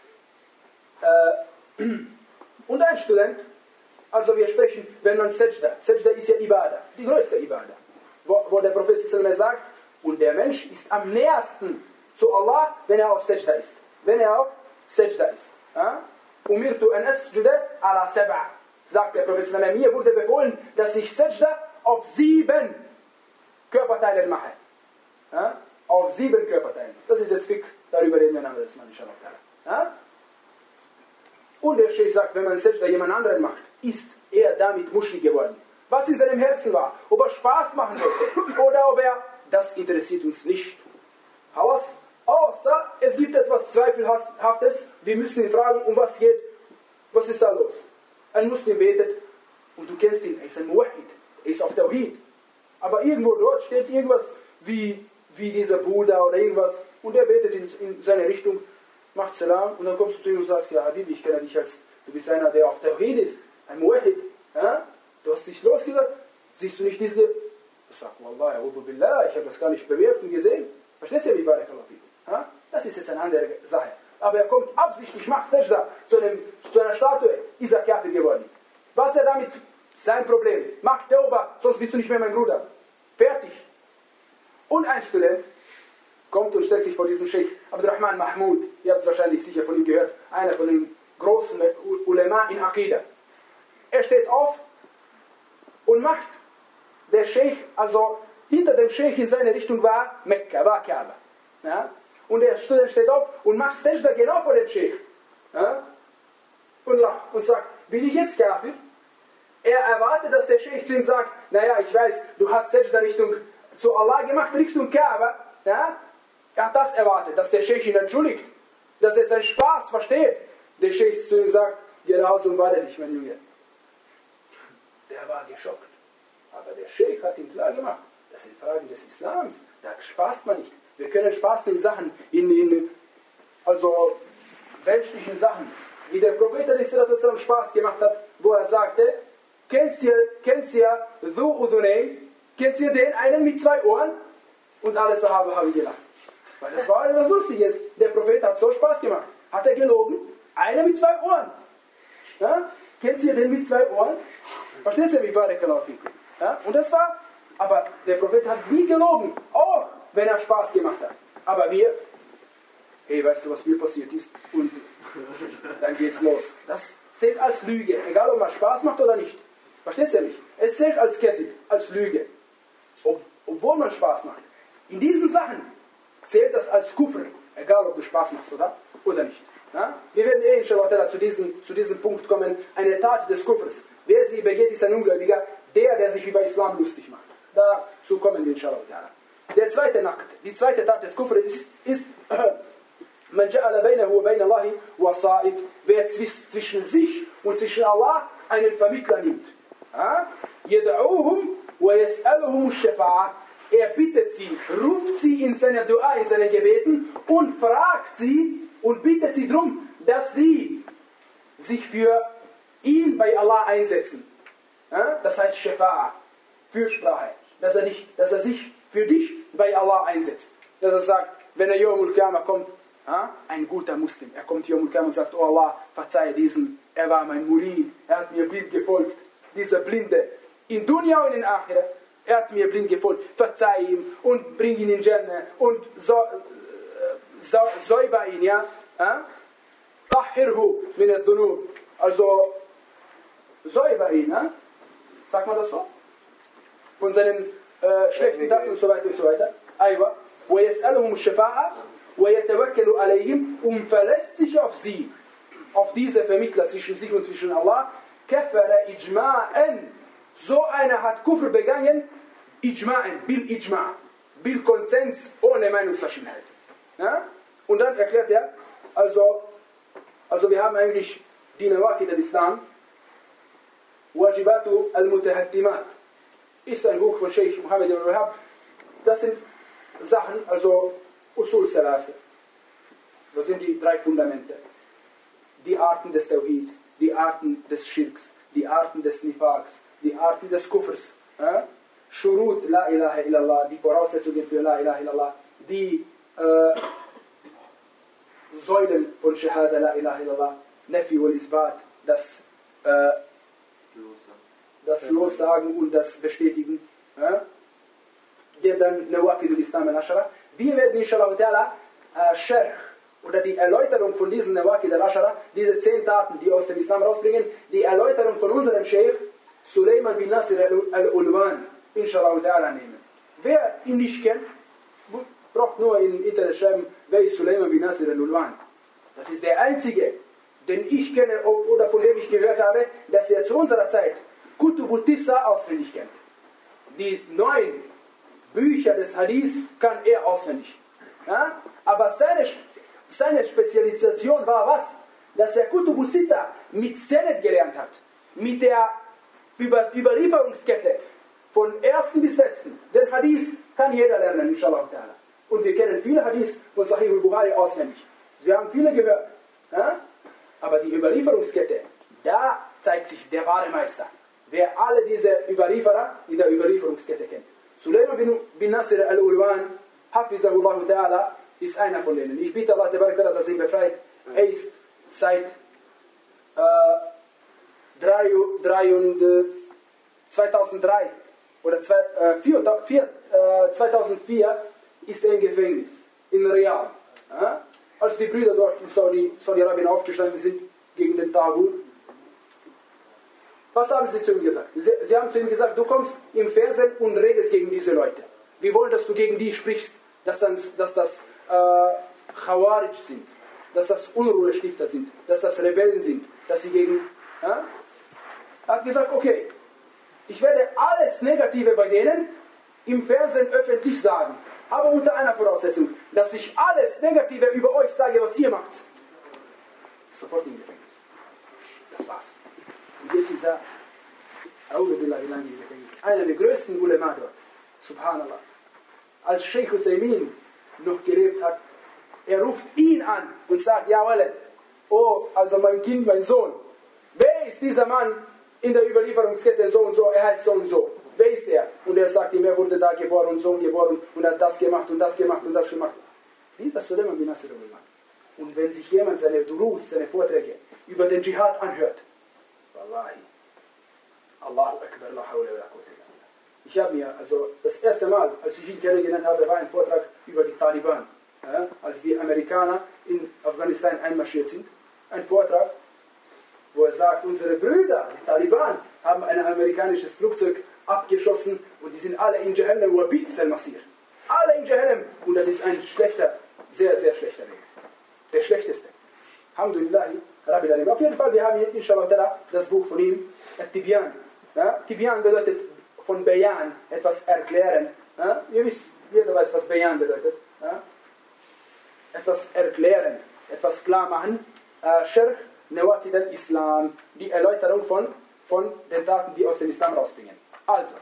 wakeel. Und ein Student, also wir sprechen, wenn man Sajda, Sajda ist ja Ibadah, die größte Ibadah, wo, wo der Prophet sagt, und der Mensch ist am nähersten zu Allah, wenn er auf Sajda ist. Wenn er auf Sajda ist. Umirtu an asjuda ala sab'a, sagt der Prophet, mir wurde befohlen, dass ich Sajda auf sieben Körperteilen mache. Auf sieben Körperteilen. Das ist das Fiqh, darüber reden wir ein anderes Mal, inshallah. Und der Sheikh sagt, wenn man Sajda jemand anderen macht, ist er damit Muschrik geworden. Was in seinem Herzen war, ob er Spaß machen wollte oder ob er, das interessiert uns nicht. Halas, außer es gibt etwas Zweifelhaftes, wir müssen ihn fragen, um was geht, was ist da los? Ein Muslim betet und du kennst ihn, er ist ein Muwahhid, er ist auf Tawhid. Aber irgendwo dort steht irgendwas wie, wie dieser Buddha oder irgendwas und er betet in, in seine Richtung, macht Salam und dann kommst du zu ihm und sagst, ja Habibi, ich kenne dich als, du bist einer, der auf Tawhid ist, ein Muwahhid. Ja? Du hast dich losgesagt, siehst du nicht diese... Ich sage, Wallah, A'udhu Billah, ich habe das gar nicht bemerkt und gesehen. Verstehst du, wie Barakallahu fikum? Das ist jetzt eine andere Sache. Aber er kommt absichtlich, macht Sajda zu, einem, zu einer Statue, ist er Kafir geworden. Was er damit? Sein Problem. Mach Tauba, sonst bist du nicht mehr mein Bruder. Fertig. Und ein Student, kommt und stellt sich vor diesem Sheikh Abdurrahman Mahmoud, ihr habt es wahrscheinlich sicher von ihm gehört, einer von den großen Ulema in Aqidah. Er steht auf und macht der Sheikh, also hinter dem Sheikh in seine Richtung war Mekka, war Kaaba. Ja? Und der Student steht auf und macht Sajda genau vor dem Sheikh. Ja? Und lacht und sagt, bin ich jetzt Kafir? Er erwartet, dass der Sheikh zu ihm sagt, naja, ich weiß, du hast Sajda Richtung zu Allah gemacht, Richtung Kaaba. Ja? Er hat das erwartet, dass der Sheikh ihn entschuldigt, dass er seinen Spaß versteht. Der Sheikh zu ihm sagt, geh nach Hause und warte dich, mein Junge. Der war geschockt. Aber der Sheikh hat ihm klar gemacht, das sind Fragen des Islams, da spaßt man nicht. Wir können spaßen in Sachen, in, in also weltlichen Sachen, wie der Prophet Spaß gemacht hat, wo er sagte, kennst ihr, kennst ihr Dhu Udhunayn, kennst ihr den einen mit zwei Ohren? Und alle Sahabe haben gelacht. Weil das war etwas Lustiges. Der Prophet hat so Spaß gemacht. Hat er gelogen? Einer mit zwei Ohren. Ja? Kennt ihr den mit zwei Ohren? Versteht ihr, wie Barakallahu fikum? Ja? Und das war, aber der Prophet hat nie gelogen. Auch wenn er Spaß gemacht hat. Aber wir, hey, weißt du, was mir passiert ist? Und dann geht's los. Das zählt als Lüge. Egal, ob man Spaß macht oder nicht. Versteht ihr nicht? Es zählt als Kesib, als Lüge. Ob, obwohl man Spaß macht. In diesen Sachen zählt das als Kufr. Egal, ob du Spaß machst oder, oder nicht. Ja? Wir werden eh inshallah zu diesem, zu diesem Punkt kommen. Eine Tat des Kufrs. Wer sie begeht, ist ein Ungläubiger. Der, der sich über Islam lustig macht. Dazu kommen wir inshallah. Der zweite Nakt, die zweite Tat des Kufrs ist, ist man ja'ala bainahu wa baina Allahi wasa'id, wer zwischen sich und zwischen Allah einen Vermittler nimmt. Yad'uhum wa yas'aluhum ash-shafa'a. Er bittet sie, ruft sie in seiner Dua, in seinen Gebeten und fragt sie und bittet sie darum, dass sie sich für ihn bei Allah einsetzen. Das heißt Shafa'a, Fürsprache, dass er, dich, dass er sich für dich bei Allah einsetzt. Dass er sagt, wenn er Yawmul Qiyamah kommt, ein guter Muslim, er kommt Yawmul Qiyamah und sagt, oh Allah, verzeihe diesen, er war mein Murid, er hat mir blind gefolgt, dieser Blinde, in Dunya und in Akhirah, er hat mir blind gefolgt, verzeih ihm und bring ihn in Jannah und so, so, säuber ihn, ja, tahhirhu min ad-dhunub, also säuber ihn, ja? Sagt man das so? Von seinen äh, schlechten Taten und so weiter und so weiter. Aywa. وَيَسْأَلُهُمُ الشَّفَاعَةِ وَيَتَوَكَّلُ عَلَيْهِمْ und verlässt sich auf sie, auf diese Vermittler zwischen sich und zwischen Allah. كَفَرَ إِجْمَاءً. So einer hat Kufr begangen, Ijma'an, bil Ijma', bil Konsens, ohne Meinungsverschiedenheit. Ja? Und dann erklärt er, also, also wir haben eigentlich die Nawaqid al-Islam, Wajibatu al-Mutahattimat, ist ein Buch von Sheikh Muhammad ibn Wahhab. Das sind Sachen, also Usul Salase. Das sind die drei Fundamente. Die Arten des Tawhids, die Arten des Schirks, die Arten des Nifaqs, die Arten des Kufrs. Äh? Shurut La ilaha illallah, die Voraussetzungen für La ilaha illallah, die äh, Säulen von Shahada La ilaha illallah, Nafi wal Isbat, das äh, das Lossagen und das Bestätigen. Ja? Der dann Nawaqid al-Islam al-Ashara. Wir werden inshallah ta'ala äh, Sharh oder die Erläuterung von diesen Nawaqid al-Ashara, diese zehn Taten, die aus dem Islam rausbringen, die Erläuterung von unserem Sheikh Suleiman bin Nasir al-Ulwan inshallah ta'ala nehmen. Wer ihn nicht kennt, braucht nur im Internet schreiben, wer ist Suleiman bin Nasir al-Ulwan. Das ist der einzige, den ich kenne oder von dem ich gehört habe, dass er zu unserer Zeit Kutub al-Tissa auswendig kennt. Die neun Bücher des Hadith kann er auswendig. Ja? Aber seine, seine Spezialisation war was? Dass er Kutub al-Sitta mit Sanad gelernt hat. Mit der Über Überlieferungskette von ersten bis letzten. Den Hadith kann jeder lernen, inshallah. Und wir kennen viele Hadith von Sahih al-Bukhari auswendig. Wir haben viele gehört. Ja? Aber die Überlieferungskette, da zeigt sich der wahre Meister. Wer alle diese Überlieferer in der Überlieferungskette kennt. Suleiman bin, bin Nasir al-Ulwan, Hafizahullah ta'ala, ist einer von denen. Ich bitte Allah, dass er ihn befreit. Er ist seit äh, drei, drei und, äh, zweitausenddrei oder zwei, äh, vier, vier, äh, zweitausendvier ist er im Gefängnis. in Riyadh, ja, als die Brüder dort in Saudi, Saudi-Arabien aufgestanden sind gegen den Tagut. Was haben sie zu ihm gesagt? Sie, sie haben zu ihm gesagt, du kommst im Fernsehen und redest gegen diese Leute. Wir wollen, dass du gegen die sprichst, dass das, dass das äh, Khawarij sind, dass das Unruhestifter sind, dass das Rebellen sind, dass sie gegen... Ja? Er hat gesagt, okay, ich werde alles Negative bei denen im Fernsehen öffentlich sagen. Aber unter einer Voraussetzung, dass ich alles Negative über euch sage, was ihr macht. Sofort im Gefängnis. Das war's. Und jetzt ist er, einer der größten Ulema dort, subhanallah, als Sheikh Uthaymin noch gelebt hat, er ruft ihn an und sagt, ja Walad, oh, also mein Kind, mein Sohn, wer ist dieser Mann in der Überlieferungskette so und so, er heißt so und so, wer ist er? Und er sagt ihm, er wurde da geboren und so geboren und hat das gemacht und das gemacht und das gemacht. Dieser Suleiman bin Nasir al-Ulman. Und wenn sich jemand seine Durus, seine Vorträge über den Dschihad anhört, Wallahi, Allahu Akbar, la hawla wa la quwwata illa billah. Ich habe mir, also das erste Mal, als ich ihn kennengelernt habe, war ein Vortrag über die Taliban. Ja, als die Amerikaner in Afghanistan einmarschiert sind. Ein Vortrag, wo er sagt, unsere Brüder, die Taliban, haben ein amerikanisches Flugzeug abgeschossen und die sind alle in Jahannam wa bi's al-Masir. Alle in Jahannam. Und das ist ein schlechter, sehr, sehr schlechter Weg. Der schlechteste. Alhamdulillah, Rabbil Alamin. Auf jeden Fall, wir haben hier, inshallah, das Buch von ihm, Tibyan. Ja, Tibyan bedeutet von Bayan, etwas erklären. Ja, ihr wisst, jeder weiß, was Bayan bedeutet. Ja. Etwas erklären, etwas klar machen. Äh, Sharh Nawaqid al-Islam, die Erläuterung von, von den Taten, die aus dem Islam rausbringen. Also,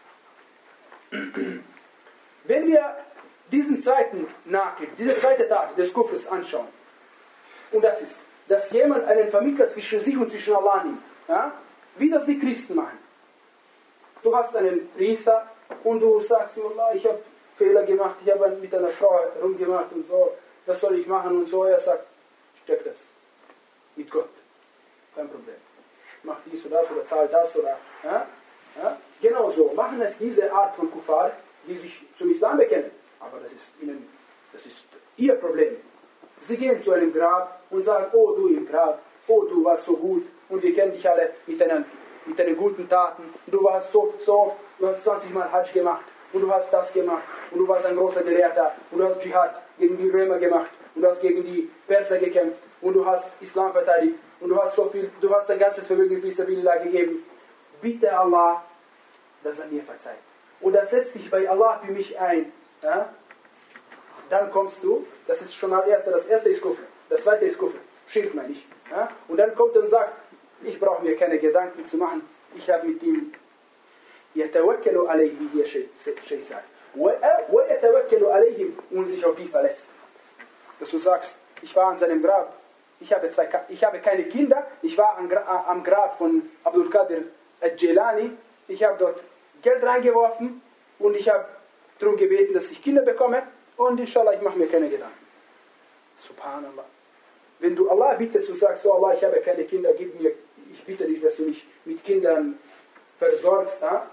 wenn wir diesen zweiten Nakid, diese zweite Tat des Kufrs anschauen, und das ist, dass jemand einen Vermittler zwischen sich und zwischen Allah nimmt, ja? Wie das die Christen machen. Du hast einen Priester und du sagst, Allah, ich habe Fehler gemacht, ich habe mit einer Frau rumgemacht und so, was soll ich machen und so. Er sagt, steck das mit Gott, kein Problem. Mach dies oder das oder zahl das oder... Ja? Ja? Genau so machen es diese Art von Kuffar, die sich zum Islam bekennen. Aber das ist ihnen, das ist ihr Problem. Sie gehen zu einem Grab und sagen, oh du im Grab, oh du warst so gut und wir kennen dich alle mit deinen, mit deinen guten Taten. Du warst so, so, du hast zwanzig Mal Hajj gemacht und du hast das gemacht und du warst ein großer Gelehrter und du hast Dschihad gegen die Römer gemacht und du hast gegen die Perser gekämpft und du hast Islam verteidigt und du hast so viel, du hast dein ganzes Vermögen für Sabilillah gegeben. Bitte Allah, dass er mir verzeiht. Oder setz dich bei Allah für mich ein. Ja? Dann kommst du, das ist schon mal erste, das erste ist Kufr, das zweite ist Kufr, Schirk meine ich. Ja? Und dann kommt er und sagt, ich brauche mir keine Gedanken zu machen, ich habe mit ihm يَتَوَكَّلُ عَلَيْهِ, wie hier Sheikh sagt. وَيَتَوَكَّلُ عَلَيْهِمْ und sich auf die verletzt. Dass du sagst, ich war an seinem Grab, ich habe, zwei, ich habe keine Kinder, ich war am Grab von Abdul Qadir al-Jilani, ich habe dort Geld reingeworfen und ich habe darum gebeten, dass ich Kinder bekomme und inshallah, ich mache mir keine Gedanken. Subhanallah. Wenn du Allah bittest, du sagst, oh Allah, ich habe keine Kinder, gib mir, ich bitte dich, dass du mich mit Kindern versorgst, ja?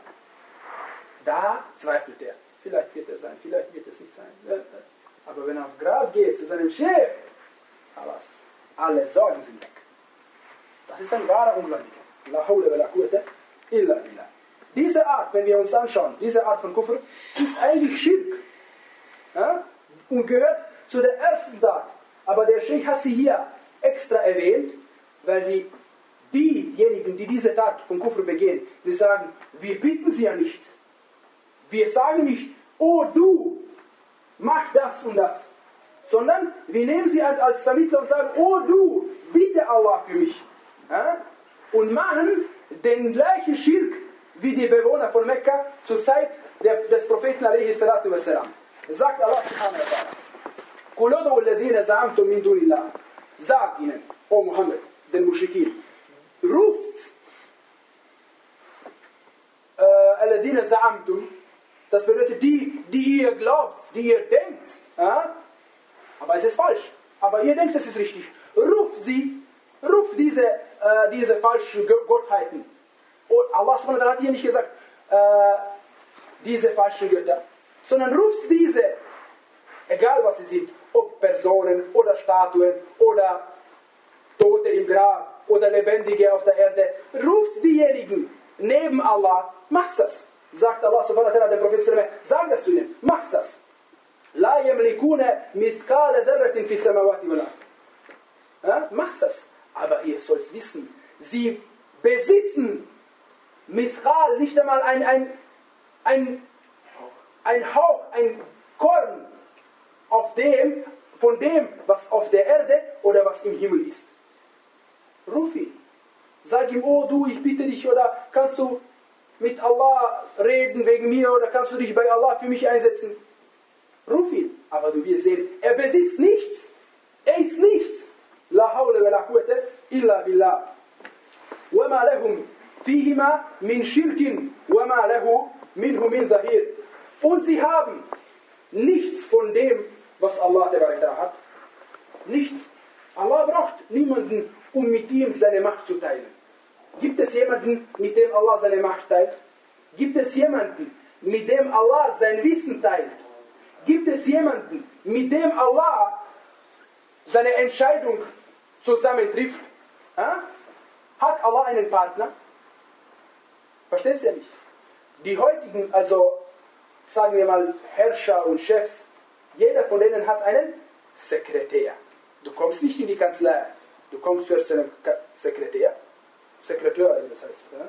Da zweifelt er. Vielleicht wird er sein, vielleicht wird es nicht sein. Aber wenn er auf Grab geht, zu seinem Chef, alle Sorgen sind weg. Das ist ein wahrer Ungläubiger. La hawla wa la quwwata illa billah. Diese Art, wenn wir uns anschauen, diese Art von Kufr, ist eigentlich Schirk. Ja? Und gehört zu der ersten Tat. Aber der Sheikh hat sie hier extra erwähnt, weil die, diejenigen, die diese Tat von Kufr begehen, sie sagen, wir bitten sie ja nichts. Wir sagen nicht, oh du, mach das und das. Sondern wir nehmen sie als Vermittler und sagen, oh du, bitte Allah für mich. Ja? Und machen den gleichen Schirk wie die Bewohner von Mekka zur Zeit der, des Propheten alaihi salatu wassalam. Sagt Allah subhanahu wa ta'ala, قُلْ اُدْعُوا الَّذِينَ زَعَمْتُمْ مِنْ دُونِ اللَّهِ. Sag ihnen, O Muhammad, den Muschrikin, ruft's, الَّذِينَ زَعَمْتُمْ, das bedeutet die, die ihr glaubt, die ihr denkt, ja? Aber es ist falsch, aber ihr denkt, es ist richtig. Ruft sie, ruft diese, äh, diese falschen Gottheiten. Und Allah subhanahu wa ta'ala hat hier nicht gesagt, äh, diese falschen Götter, sondern ruft diese egal was sie sind, ob Personen oder Statuen oder Tote im Grab oder Lebendige auf der Erde, ruft diejenigen neben Allah, macht das. Sagt Allah subhanahu wa ta'ala dem Prophet sallallahu alaihi wasallam, sag das zu ihnen, macht das. La yamlikuna mithqala dharratin fi samawati wal ard. Macht das. Aber ihr sollt wissen, sie besitzen Mithqal, nicht einmal ein, ein, ein, ein Hauch, ein Korn auf dem, von dem, was auf der Erde oder was im Himmel ist. Ruf ihn. Sag ihm, oh du, ich bitte dich, oder kannst du mit Allah reden wegen mir, oder kannst du dich bei Allah für mich einsetzen? Ruf ihn. Aber du wirst sehen, er besitzt nichts. Er ist nichts. La hawla wa la quwwata illa billah. Wa ma lahum fihima min shirkin wa ma lahu minhu min dhahir. Und sie haben nichts von dem, was Allah hat. Nichts. Allah braucht niemanden, um mit ihm seine Macht zu teilen. Gibt es jemanden, mit dem Allah seine Macht teilt? Gibt es jemanden, mit dem Allah sein Wissen teilt? Gibt es jemanden, mit dem Allah seine Entscheidung zusammentrifft? Ha? Hat Allah einen Partner? Versteht ihr nicht? Die heutigen, also sagen wir mal Herrscher und Chefs, jeder von denen hat einen Sekretär. Du kommst nicht in die Kanzlei, du kommst zuerst zu einem Sekretär. Sekretär, das heißt. Ja?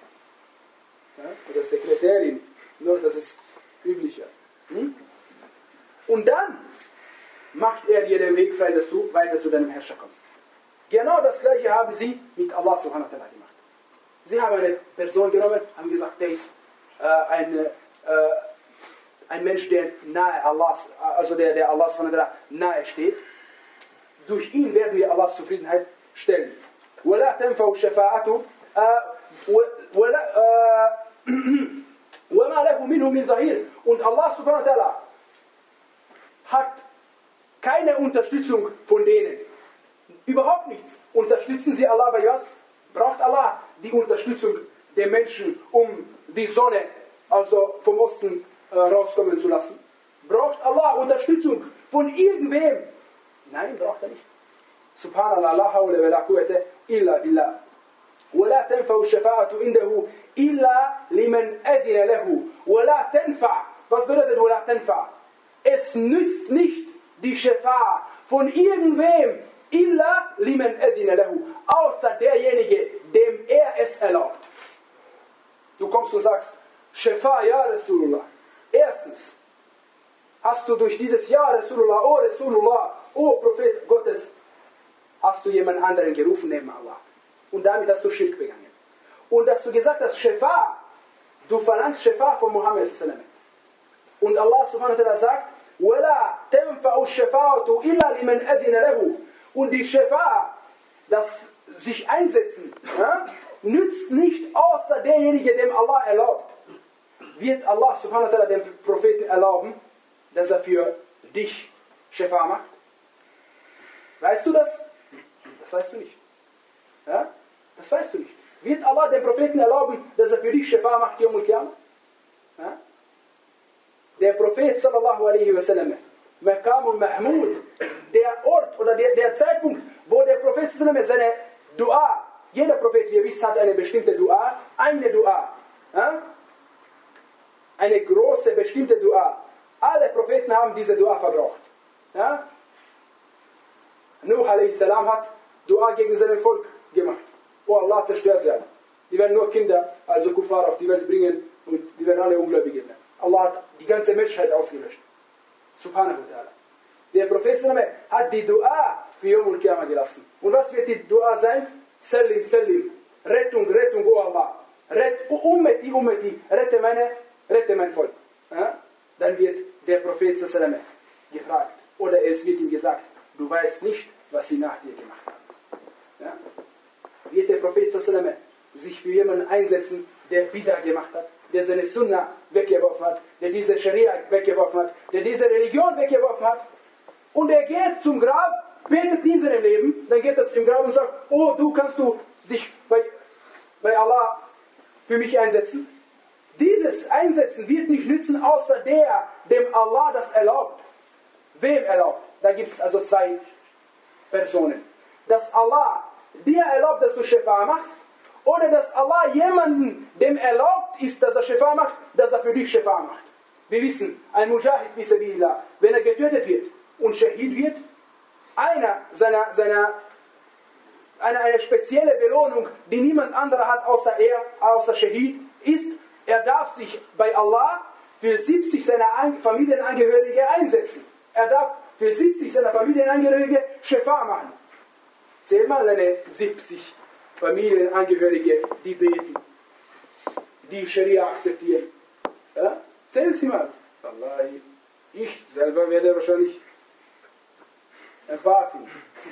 Ja? Oder Sekretärin, nur das ist üblicher. Hm? Und dann macht er dir den Weg frei, dass du weiter zu deinem Herrscher kommst. Genau das gleiche haben sie mit Allah subhanahu wa ta'ala gemacht. Sie haben eine Person genommen, haben gesagt, der ist äh, ein, äh, ein Mensch, der nahe Allah, also der, der Allah subhanahu wa ta'ala nahe steht. Durch ihn werden wir Allahs Zufriedenheit stellen. وَلَا تَنْفَوْ شَفَاعَةُ وَمَا لَهُ مِنْهُ مِنْ ظَهِيرٍ. Und Allah subhanahu wa ta'ala hat keine Unterstützung von denen. Überhaupt nichts. Unterstützen sie Allah bei was? Braucht Allah die Unterstützung der Menschen, um die Sonne also vom Osten äh, rauskommen zu lassen? Braucht Allah Unterstützung von irgendwem? Nein, braucht er nicht. Subhanallah, la hawla wa la quwwata illa billah. ولا تنفع الشفاعة عنده إلا لمن أذن له ولا تنفع. Was bedeutet ولا تنفع? Es nützt nicht die Shafa'a von irgendwem illa liman adina lahu, außer derjenige, dem er es erlaubt. Du kommst und sagst, Shafa'a ya Rasulullah. Erstens, hast du durch dieses Ja Rasulullah, oh Rasulullah, oh Prophet Gottes, hast du jemand anderen gerufen neben Allah. Und damit hast du Schirk begangen. Und dass du gesagt hast, Shafa'a, du verlangst Shafa'a von Muhammad sallallahu alaihi wasallam. Und Allah subhanahu wa ta'ala sagt, وَلَا تَنْفَعُ الشَّفَاعَةُ إِلَّا لِمَنْ أَذِنَ لَهُ. Und die Shafa'a, das sich einsetzen, ja, nützt nicht, außer derjenige, dem Allah erlaubt. Wird Allah subhanahu wa ta'ala dem Propheten erlauben, dass er für dich Shafa'a macht? Weißt du das? Das weißt du nicht. Ja? Das weißt du nicht. Wird Allah dem Propheten erlauben, dass er für dich Shafa'a macht, Yawm al-Qiyamah? Ja? Der Prophet sallallahu alaihi wasallam, Maqam al-Mahmud, der Ort oder der, der Zeitpunkt, wo der Prophet sallallahu alaihi wasallam seine Dua, jeder Prophet, wie ihr wisst, hat eine bestimmte Dua, eine Dua, ja? Eine große, bestimmte Dua. Alle Propheten haben diese Dua verbraucht. Ja? Nuh alaihi salam hat Dua gegen sein Volk gemacht. Oh Allah, zerstört sie alle. Die werden nur Kinder, also Kuffar, auf die Welt bringen und die werden alle Ungläubige sein. Allah hat die ganze Menschheit ausgelöscht. Subhanahu wa ta'ala. Der Prophet hat die Dua für Yawm al-Qiyamah gelassen. Und was wird die Dua sein? Salim, Salim. Rettung, Rettung, oh Allah. Rett, Ummeti, Ummeti. Rette meine, rette mein Volk. Ja? Dann wird der Prophet gefragt. Oder es wird ihm gesagt, du weißt nicht, was sie nach dir gemacht haben. Ja? Wird der Prophet sich für jemanden einsetzen, der Bid'ah gemacht hat, der seine Sunna weggeworfen hat, der diese Scharia weggeworfen hat, der diese Religion weggeworfen hat, und er geht zum Grab, betet in seinem Leben, dann geht er zum Grab und sagt, oh, du kannst du dich bei, bei Allah für mich einsetzen. Dieses Einsetzen wird nicht nützen, außer der, dem Allah das erlaubt. Wem erlaubt? Da gibt es also zwei Personen. Dass Allah dir erlaubt, dass du Schifa machst, oder dass Allah jemanden, dem erlaubt ist, dass er Schifa macht, dass er für dich Schifa macht. Wir wissen, ein Mujahid fi sabilillah, wenn er getötet wird und Shahid wird, einer seiner, seiner eine, eine spezielle Belohnung, die niemand anderer hat außer er, außer Shahid, ist, er darf sich bei Allah für siebzig seiner Familienangehörige einsetzen. Er darf für siebzig seiner Familienangehörige Schifa machen. Zähl mal seine siebzig Familienangehörige, die beten, die Scharia akzeptieren. Ja? Zähl sie mal. Wallahi, ich selber werde wahrscheinlich ein paar finden.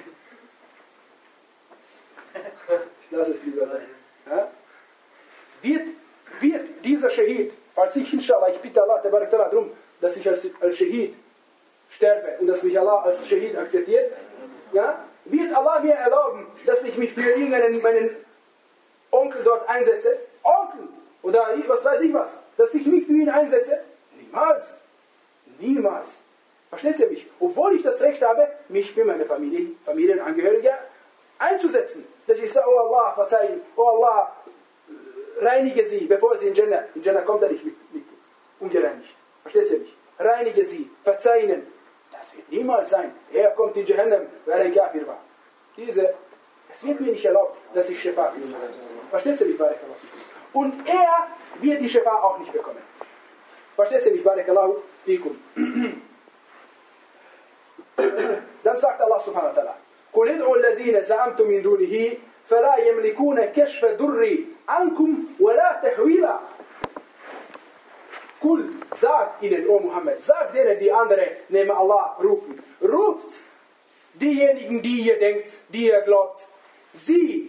Ich lasse es lieber sein. Ja? Wird, wird dieser Shahid, falls ich inshallah, ich bitte Allah darum, dass ich als, als Shahid sterbe und dass mich Allah als Shahid akzeptiert, ja? Wird Allah mir erlauben, dass ich mich für irgendeinen meinen Onkel dort einsetze? Onkel! Oder was weiß ich was? Dass ich mich für ihn einsetze? Niemals. Niemals. Versteht ihr mich? Obwohl ich das Recht habe, mich für meine Familie, Familienangehörige einzusetzen. Dass ich sage, oh Allah, verzeihen, oh Allah, reinige sie, bevor sie in Jannah, in Jannah kommt er nicht mit, mit ungereinigt. Versteht ihr mich? Reinige sie, verzeihen ihnen. Das wird niemals sein. Er kommt in Jahannam, weil er ein Kafir war. Diese, es wird mir nicht erlaubt, dass ich Schifa kriege. Versteht ihr mich, Barakallahu? Und er wird die Schifa auch nicht bekommen. Versteht ihr mich, Barakallahu fikum? Dann sagt Allah subhanahu wa ta'ala, قُلِ ادْعُوا الَّذِينَ زَعَمْتُمْ مِنْ دُونِهِ فَلَا يَمْلِكُونَ كَشْفَ دُرِّ عَنْكُمْ وَلَا تَحْوِيلًا. Kul, sag ihnen, O Muhammad, sag denen, die andere neben Allah rufen. Ruft diejenigen, die ihr denkt, die ihr glaubt. Sie,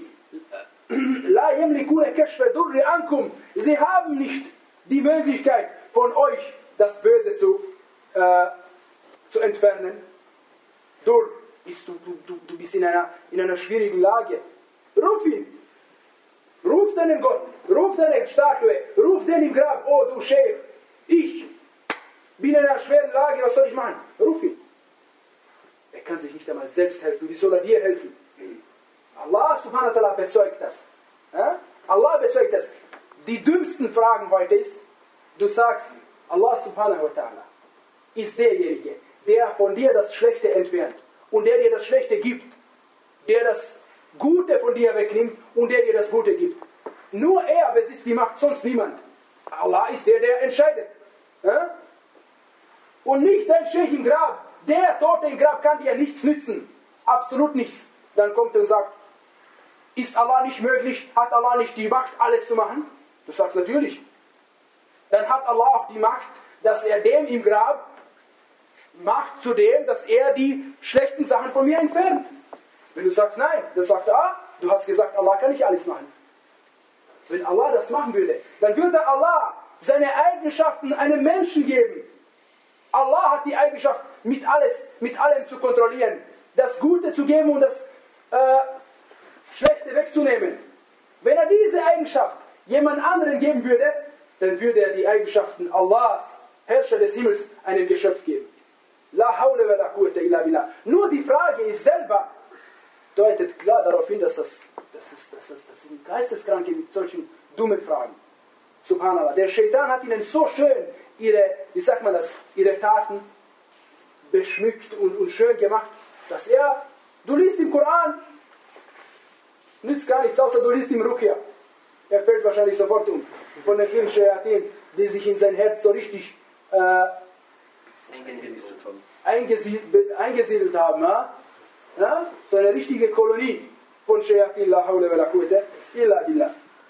la yamlikuna kashfa durri ankum, sie haben nicht die Möglichkeit von euch, das Böse zu, äh, zu entfernen. Dur ist, du, du, du bist in einer, in einer schwierigen Lage. Ruf ihn. Ruf deinen Gott, ruf deine Statue, ruf den im Grab, oh du Sheikh. Ich bin in einer schweren Lage, was soll ich machen? Ruf ihn. Er kann sich nicht einmal selbst helfen. Wie soll er dir helfen? Allah subhanahu wa ta'ala bezeugt das. Ja? Allah bezeugt das. Die dümmsten Fragen heute ist, du sagst, Allah subhanahu wa ta'ala ist derjenige, der von dir das Schlechte entfernt und der dir das Schlechte gibt, der das Gute von dir wegnimmt und der dir das Gute gibt. Nur er besitzt die Macht, sonst niemand. Allah ist der, der entscheidet. Ja? Und nicht dein Sheikh im Grab. Der Tote im Grab kann dir nichts nützen. Absolut nichts. Dann kommt er und sagt, ist Allah nicht möglich? Hat Allah nicht die Macht, alles zu machen? Du sagst natürlich. Dann hat Allah auch die Macht, dass er dem im Grab macht zu dem, dass er die schlechten Sachen von mir entfernt. Wenn du sagst nein, dann sagt er, ah, du hast gesagt, Allah kann nicht alles machen. Wenn Allah das machen würde, dann würde Allah seine Eigenschaften einem Menschen geben. Allah hat die Eigenschaft, mit, alles, mit allem zu kontrollieren, das Gute zu geben und das äh, Schlechte wegzunehmen. Wenn er diese Eigenschaft jemand anderen geben würde, dann würde er die Eigenschaften Allahs, Herrscher des Himmels, einem Geschöpf geben. La hawla wa la quwwata illa billah. Nur die Frage ist selber, deutet klar darauf hin, dass das, das, ist, das, ist, das sind Geisteskranke mit solchen dummen Fragen. Subhanallah. Der Shaitan hat ihnen so schön ihre, wie sagt man das, ihre Taten beschmückt und, und schön gemacht, dass er, du liest im Koran, nützt gar nichts, außer du liest im Ruqya. Er fällt wahrscheinlich sofort um. Von den vielen Shayatin, die sich in sein Herz so richtig äh, eingesiedelt, eingesiedelt haben. Ja? Ja? So eine richtige Kolonie von Shayatin, la hawla wa la quwwata illa billah.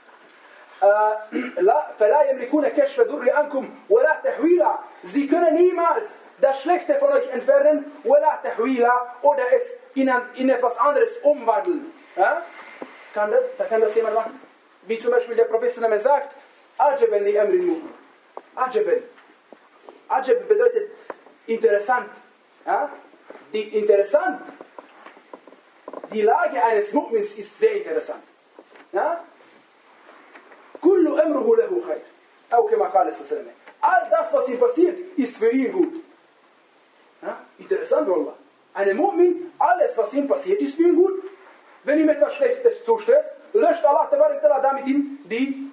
Sie können niemals das Schlechte von euch entfernen oder es in, in etwas anderes umwandeln. Ja? Kann das, da kann das jemand machen. Wie zum Beispiel der Prophet sagt, Ajaban li amrin mu'min. Ajaban. Ajab bedeutet interessant. Ja? Die, interessant. Die Lage eines Mu'mins ist sehr interessant. Ja? Kullu amruhu lahu khair. Auch kama qala sallallahu. All das, was ihm passiert, ist für ihn gut. Ja? Interessant, Wallah. Ein Mu'min, alles was ihm passiert, ist für ihn gut. Wenn ihm etwas Schlechtes zustößt, löscht Allah damit ihm die,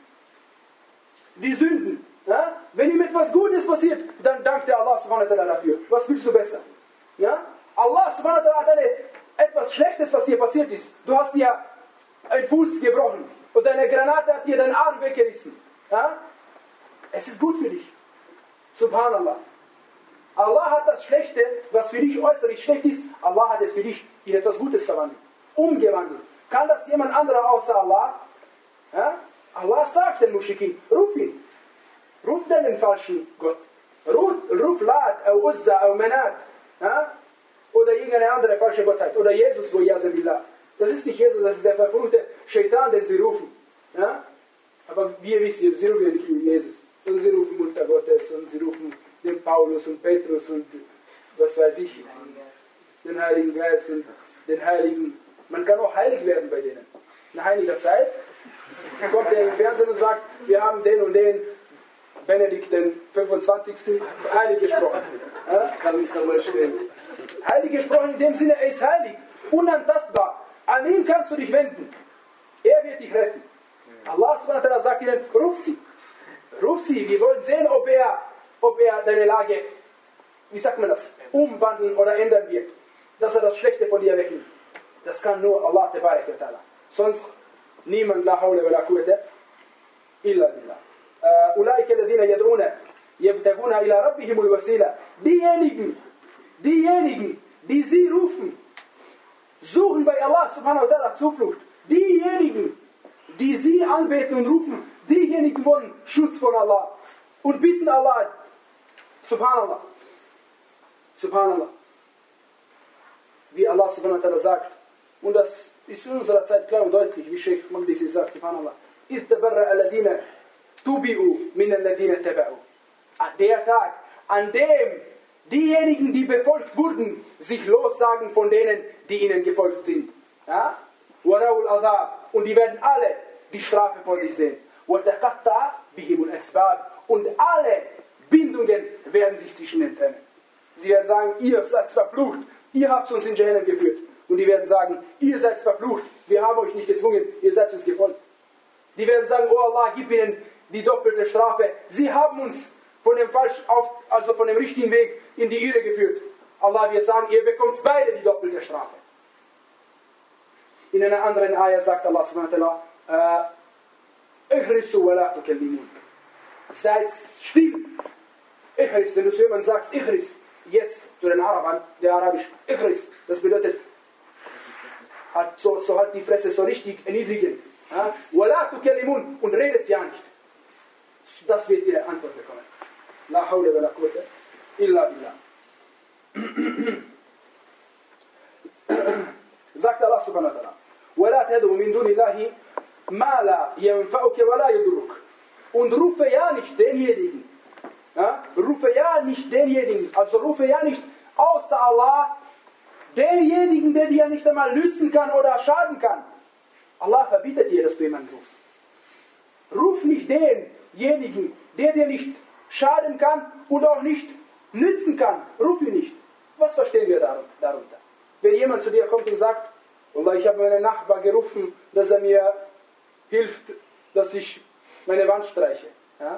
die Sünden. Ja? Wenn ihm etwas Gutes passiert, dann dankt er Allah subhanahu wa ta'ala dafür. Was willst du besser? Ja? Allah subhanahu wa ta'ala hat eine, etwas Schlechtes, was dir passiert ist. Du hast dir einen Fuß gebrochen oder eine Granate hat dir den Arm weggerissen. Ja? Es ist gut für dich. Subhanallah. Allah hat das Schlechte, was für dich äußerlich schlecht ist, Allah hat es für dich in etwas Gutes verwandelt. Umgewandelt. Kann das jemand anderer außer Allah? Ja? Allah sagt den Muschrikin, ruf ihn. Ruf den falschen Gott. Ruf, ruf Lat, au Uzza, au Manat. Ja? Oder irgendeine andere falsche Gottheit. Oder Jesus, wo Yazabillah. Das ist nicht Jesus, das ist der verfluchte Shaitan, den sie rufen. Ja? Aber wir wissen, sie rufen ja nicht Jesus. Sondern sie rufen Mutter Gottes und sie rufen den Paulus und Petrus und was weiß ich. Den Heiligen Geist und den Heiligen. Man kann auch heilig werden bei denen. Nach einiger Zeit kommt er im Fernsehen und sagt, wir haben den und den Benedikt den fünfundzwanzigsten heilig gesprochen. Ja? Kann ich nochmal stellen. Heilig gesprochen in dem Sinne, er ist heilig, unantastbar. An ihn kannst du dich wenden. Er wird dich retten. Allah subhanahu wa ta'ala sagt ihnen, ruf sie. Ruf sie. Wir wollen sehen, ob er, ob er deine Lage, wie sagt man das, umwandeln oder ändern wird. Dass er das Schlechte von dir wegnimmt. Das kann nur Allah tabarak wa ta'ala. Sonst niemand, la hawla wa la quwwata illa billah. Ulaika alladhina yad'una yabtaguna ila rabbihimul wasila. Diejenigen, diejenigen, die sie rufen, suchen bei Allah subhanahu wa ta'ala Zuflucht. Diejenigen, die sie anbeten und rufen, diejenigen wollen Schutz von Allah und bitten Allah. Subhanallah. Subhanallah. Wie Allah subhanahu wa ta'ala sagt, und das ist in unserer Zeit klar und deutlich, wie Sheikh Maqdisi sagt, Subhanallah. إِذْ تَبَرَّأَ الَّذِينَ تُبِئُوا مِنَ الَّذِينَ تَبَعُوا. Der Tag, an dem diejenigen, die befolgt wurden, sich lossagen von denen, die ihnen gefolgt sind. Ja? وَرَوُوا الْعَذَابِ. Und die werden alle die Strafe vor sich sehen. وَتَقَطَّعَ بِهِمُ الْأَسْبَابِ. Und alle Bindungen werden sich zwischen ihnen trennen. Sie werden sagen, ihr seid verflucht, ihr habt uns in Jahannam geführt. Und die werden sagen, ihr seid verflucht, wir haben euch nicht gezwungen, ihr seid uns gefolgt. Die werden sagen, oh Allah, gib ihnen die doppelte Strafe. Sie haben uns von dem falsch auf, also von dem richtigen Weg in die Irre geführt. Allah wird sagen, ihr bekommt beide die doppelte Strafe. In einer anderen Ayah sagt Allah subhanahu wa ta'ala, Ihrisu wa la tukallimun. Seid still. Ihris, wenn du zu jemandem sagst, Ihris, jetzt zu den Arabern, der Arabisch, Ihris, das bedeutet, hat so, so hat die Fresse so richtig erniedrigen. Wa la tukallimun, und redet ja nicht. Das wird ihre Antwort bekommen. La hawla wa la quwwata illa billah. Sagt Allah subhanahu wa ta'ala, wa la tad'u min dunillahi ma la yanfa'uka wa la yadurruk. Und rufe ja nicht denjenigen, ja, rufe ja nicht denjenigen, also rufe ja nicht außer Allah denjenigen, der dir nicht einmal nützen kann oder schaden kann. Allah verbietet dir, dass du jemanden rufst. Ruf nicht denjenigen, der dir nicht schaden kann und auch nicht nützen kann. Ruf ihn nicht. Was verstehen wir darunter? Wenn jemand zu dir kommt und sagt, Allah, ich habe meinen Nachbar gerufen, dass er mir hilft, dass ich meine Wand streiche. Ja?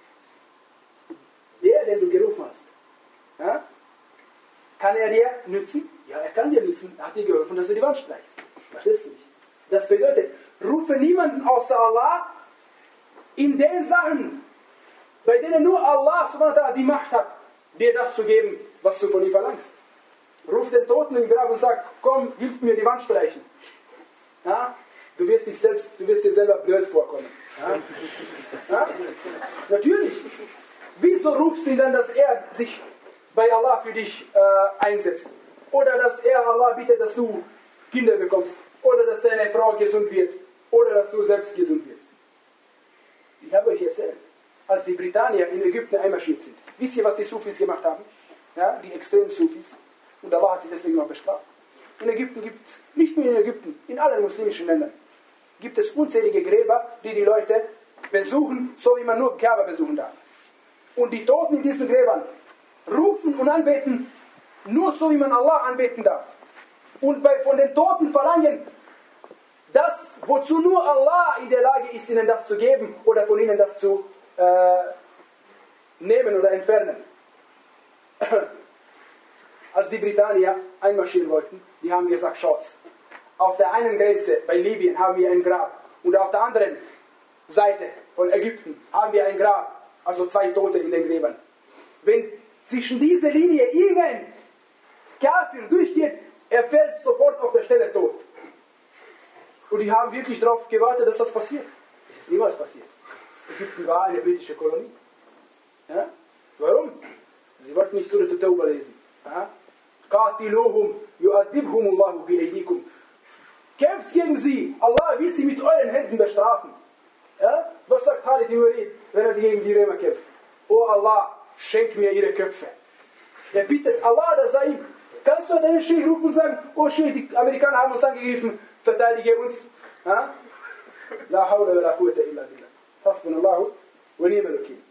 Der, den du gerufen hast, ja? Kann er dir nützen? Ja, er kann dir nützen. Er hat dir geholfen, dass du die Wand streichst. Verstehst du nicht? Das bedeutet, rufe niemanden außer Allah in den Sachen, bei denen nur Allah subhanahu wa ta'ala die Macht hat, dir das zu geben, was du von ihm verlangst. Ruf den Toten im Grab und sag, komm, hilf mir die Wand streichen. Ja? Du wirst dich selbst, du wirst dir selber blöd vorkommen. Ja? Ja? Natürlich. Wieso rufst du ihn dann, dass er sich bei Allah für dich äh, einsetzt? Oder dass er Allah bittet, dass du Kinder bekommst? Oder dass deine Frau gesund wird? Oder dass du selbst gesund wirst? Ich habe euch erzählt, als die Britannier in Ägypten einmarschiert sind. Wisst ihr, was die Sufis gemacht haben? Ja, die extremen Sufis. Und Allah hat sie deswegen noch bestraft. In Ägypten gibt es, nicht nur in Ägypten, in allen muslimischen Ländern, gibt es unzählige Gräber, die die Leute besuchen, so wie man nur Kaaba besuchen darf. Und die Toten in diesen Gräbern rufen und anbeten nur so wie man Allah anbeten darf. Und bei, von den Toten verlangen, das, wozu nur Allah in der Lage ist, ihnen das zu geben oder von ihnen das zu äh, nehmen oder entfernen. Als die Britannier einmarschieren wollten, die haben gesagt, schaut's, auf der einen Grenze bei Libyen haben wir ein Grab und auf der anderen Seite von Ägypten haben wir ein Grab, also zwei Tote in den Gräbern. Wenn zwischen dieser Linie irgendein Kafir durchgeht, er fällt sofort auf der Stelle tot. Und die haben wirklich darauf gewartet, dass das passiert. Es ist niemals passiert. Ägypten war eine britische Kolonie. Ja? Warum? Sie wollten nicht Surah At-Tawbah lesen. Qatiluhum yu'adibhumullahu bi'aydikum. Kämpft gegen sie. Allah wird sie mit euren Händen bestrafen. Ja? Was sagt Khalid ibn Walid, wenn er gegen die Römer kämpft? Oh Allah, schenk mir ihre Köpfe. Er bittet Allah, dass er ihm, kannst du den Sheikh rufen und sagen, oh Sheikh, die Amerikaner haben uns angegriffen, verteidige uns. Ja? La hawla wa la quwwata illa billah. Hasbunallahu wa ni'mal wakeel.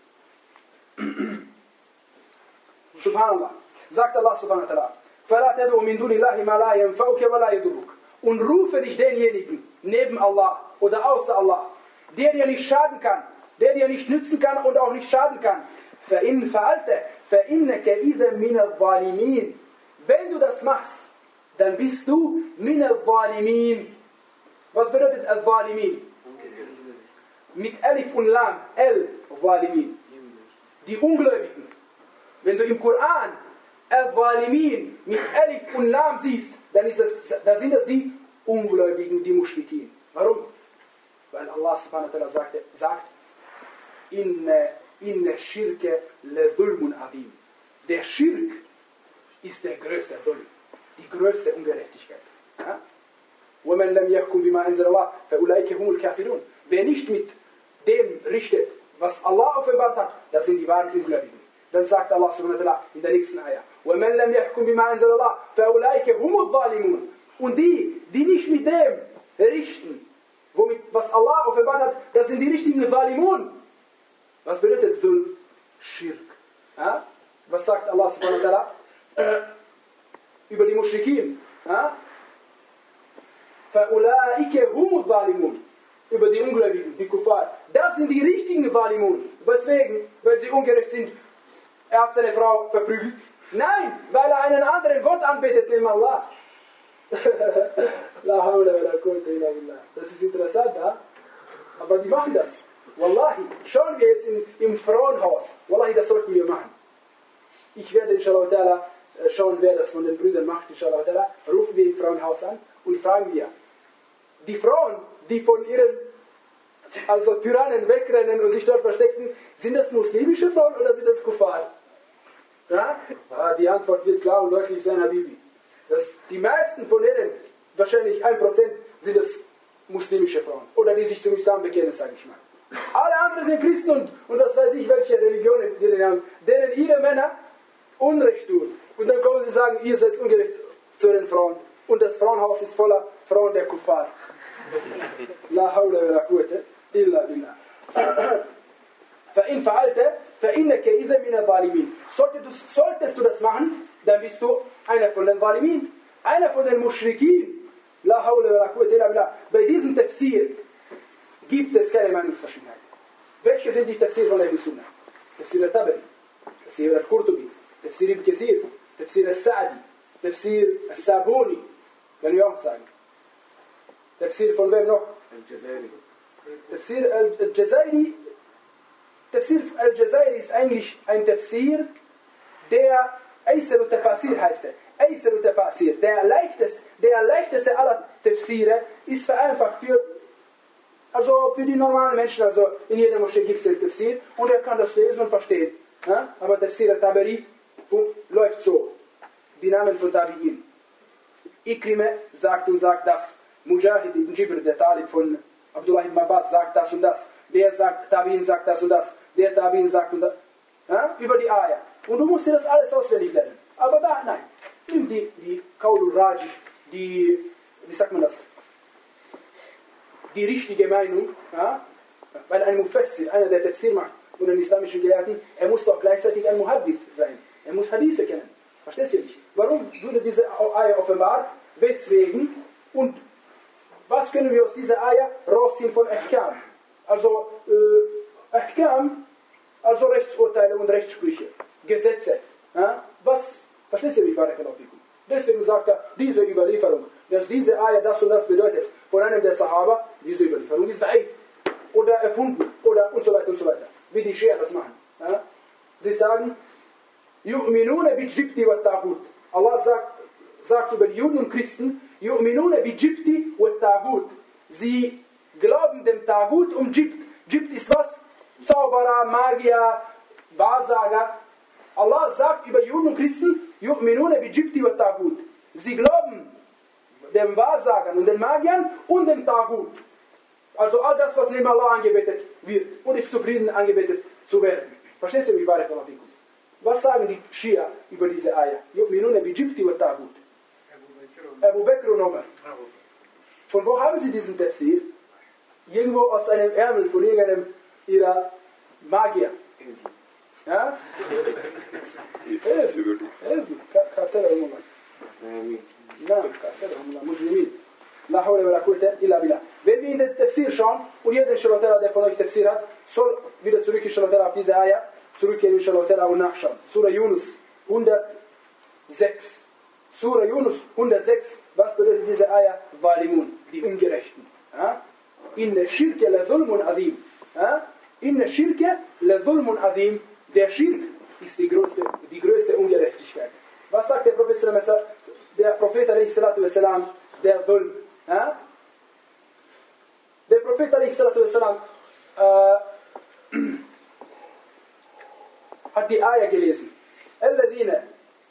Subhanallah. Sagt Allah subhanahu wa ta'ala, فَلَا تَدْعُ مِنْ دُونِ اللَّهِ مَا لَا يَنْفَعُكَ وَلَا يَضُرُّكَ. Und rufe nicht denjenigen neben Allah oder außer Allah, der dir nicht schaden kann, der dir nicht nützen kann und auch nicht schaden kann. فَإِنْ فَعَلْتَ فَإِنَّكَ إِذًا مِنَ الظَّالِمِينَ. Wenn du das machst, dann bist du مِنَ الظَّالِمِينَ. Was bedeutet al-Zalimin? Mit Alif und Lam, al-Zalimin. Die Ungläubigen. Wenn du im Koran al-Zalimin mit Alif und Lam siehst, dann, ist es, dann sind es die Ungläubigen, die Mushrikin. Warum? Weil Allah subhanahu wa ta'ala sagt, sagt Inna, inna shirke le dhulmun adim. Der Schirk ist der größte Dhulm, die größte Ungerechtigkeit. Ja? وَمَنْ لَمْ يَحْكُمْ بِمَا أَنزَلَ اللَّهُ فَأُولَٰئِكَ هُمُ الْكَافِرُونَ. Wer nicht mit dem richtet, was Allah offenbart hat, das sind die wahren Ungläubigen. Dann sagt Allah subhanahu wa ta'ala in der nächsten Ayah, وَمَنْ لَمْ يَحْكُمْ بِمَا أَنزَلَ اللَّهُ فَأُولَٰئِكَ هُمُ الظَّالِمُونَ. Und die, die nicht mit dem richten, womit, was Allah offenbart hat, das sind die richtigen Zalimun. Was bedeutet Dhulm? Schirk. Ja? Was sagt Allah subhanahu wa ta'ala äh, über die Mushrikin? Ja? فَأُولَٰئِكَ هُمُ الظَّالِمُونَ. Über die Ungläubigen, die Kuffar. Das sind die richtigen Zalimun. Weswegen? Weil sie ungerecht sind. Er hat seine Frau verprügelt. Nein, weil er einen anderen Gott anbetet, neben Allah. La hawla wa la quwwata illa billah. Das ist interessant, ja? Aber die machen das. Wallahi, schauen wir jetzt in, im Frauenhaus. Wallahi, das sollten wir machen. Ich werde inshallah ta'ala schauen, wer das von den Brüdern macht. Inshallah ta'ala rufen wir im Frauenhaus an und fragen wir. Die Frauen, die von ihren also Tyrannen wegrennen und sich dort verstecken, sind das muslimische Frauen oder sind das Kuffar? Ja? Ah, die Antwort wird klar und deutlich sein, Habibi. Das, die meisten von denen, wahrscheinlich ein Prozent, sind das muslimische Frauen. Oder die sich zum Islam bekennen, sage ich mal. Alle anderen sind Christen und, und das weiß ich, welche Religionen die haben, denen ihre Männer Unrecht tun. Und dann kommen sie sagen, ihr seid ungerecht zu den Frauen. Und das Frauenhaus ist voller Frauen der Kuffar. La hawla wa la quwwata illa billah. فَإِنْ فَعَلْتَ فَإِنَّكَ إِذًا مِنَ الظَّالِمِينَ. Solltest du das machen, dann bist du einer von den Zalimin, einer von den Mushrikin. La hawla wa la quwwata illa billah. Bei diesem Tafsir gibt es keine Meinungsverschiedenheit. Welche sind die Tafsir von Ahl Sunnah? Tafsir al-Tabari, Tafsir al-Qurtubi, Tafsir ibn Kathir, Tafsir al-Sa'di, Tafsir al-Sabuni, kann ich auch sagen. Tafsir von wem noch? Al-Jazairi. Tafsir al-Jazairi. Tafsir al-Jazairi ist eigentlich ein Tafsir, der Aysar al-Tafasir heißt er. Aysar al-Tafasir, der leichteste, der leichteste aller Tafsire, ist vereinfacht für, also für die normalen Menschen. Also in jeder Moschee gibt es den Tafsir und er kann das lesen und verstehen. Ja? Aber Tafsir al-Tabari läuft so. Die Namen von Tabi'in. Ikrime sagt und sagt das. Mujahid ibn Jibr, der Talib von Abdullah ibn Abbas, sagt das und das. Der sagt, Tabi'in sagt das und das. Der Tabi'in sagt und das. Ja? Über die Ayah. Und du musst dir das alles auswendig lernen. Aber da, nein. Nimm die, die Qaulul Raji, die, wie sagt man das? Die richtige Meinung. Ja? Weil ein Mufassir, einer der Tafsir macht, von den islamischen Gelehrten, er muss doch gleichzeitig ein Muhaddith sein. Er muss Hadithe kennen. Verstehst du nicht? warum wurde diese Eier offenbart, weswegen und was können wir aus dieser Eier rausziehen von Ahkam? Also äh, Ahkam, also Rechtsurteile und Rechtssprüche, Gesetze. Ja? Was, versteht ihr mich, Barakallahu fikum? Deswegen sagt er, diese Überlieferung, dass diese Eier das und das bedeutet, von einem der Sahaba, diese Überlieferung ist daif oder erfunden oder und so weiter und so weiter. Wie die Schia das machen. Ja? Sie sagen, Yu'minuna bi Jibti wa Tagut. Allah sagt, sagt über die Juden und Christen, Yu'minuna bi Jibti wa Tagut. Sie glauben dem Tagut um Jibt. Jibt ist was? Zauberer, Magier, Wahrsager. Allah sagt über Juden und Christen, Yu'minuna bi Jibti wa Tagut. Sie glauben den Wahrsagern und den Magiern und dem Tagut. Also all das, was neben Allah angebetet wird und ist zufrieden angebetet zu werden. Verstehen Sie mich, Barakallahu fikum? Was sagen die Schia über diese Eier? Yu'minuna bi Jibti wa Tagut. Abu Bakr und Umar. Von wo haben Sie diesen Tafsir? Irgendwo aus einem Ärmel von irgendeinem ihrer Magier. Ja? Esel. Esel. Kartelahum Allah. Nein, Kartelahum Allah. Mujrimin. La hawla wa la quwwata illa billah. Wenn wir in den Tafsir schauen, und jeder Inshallah, der von euch Tafsir hat, soll wieder zurück Inshallah auf diese Eier zurückkehren Inshallah und nachschauen. Surah Yunus hundertsechs. Surah Yunus hundertsechs. Was bedeutet diese Eier? Walimun, die Ungerechten. Ja? Inne Schirke la dhulmun azim. Ja? Inne Schirke la dhulmun azim. Der Schirk ist die größte, die größte Ungerechtigkeit. Was sagt der Prophet, der Prophet a.s. der Dhulm? Ja? Der Prophet a.s. äh, hat die Eier gelesen. Alladhina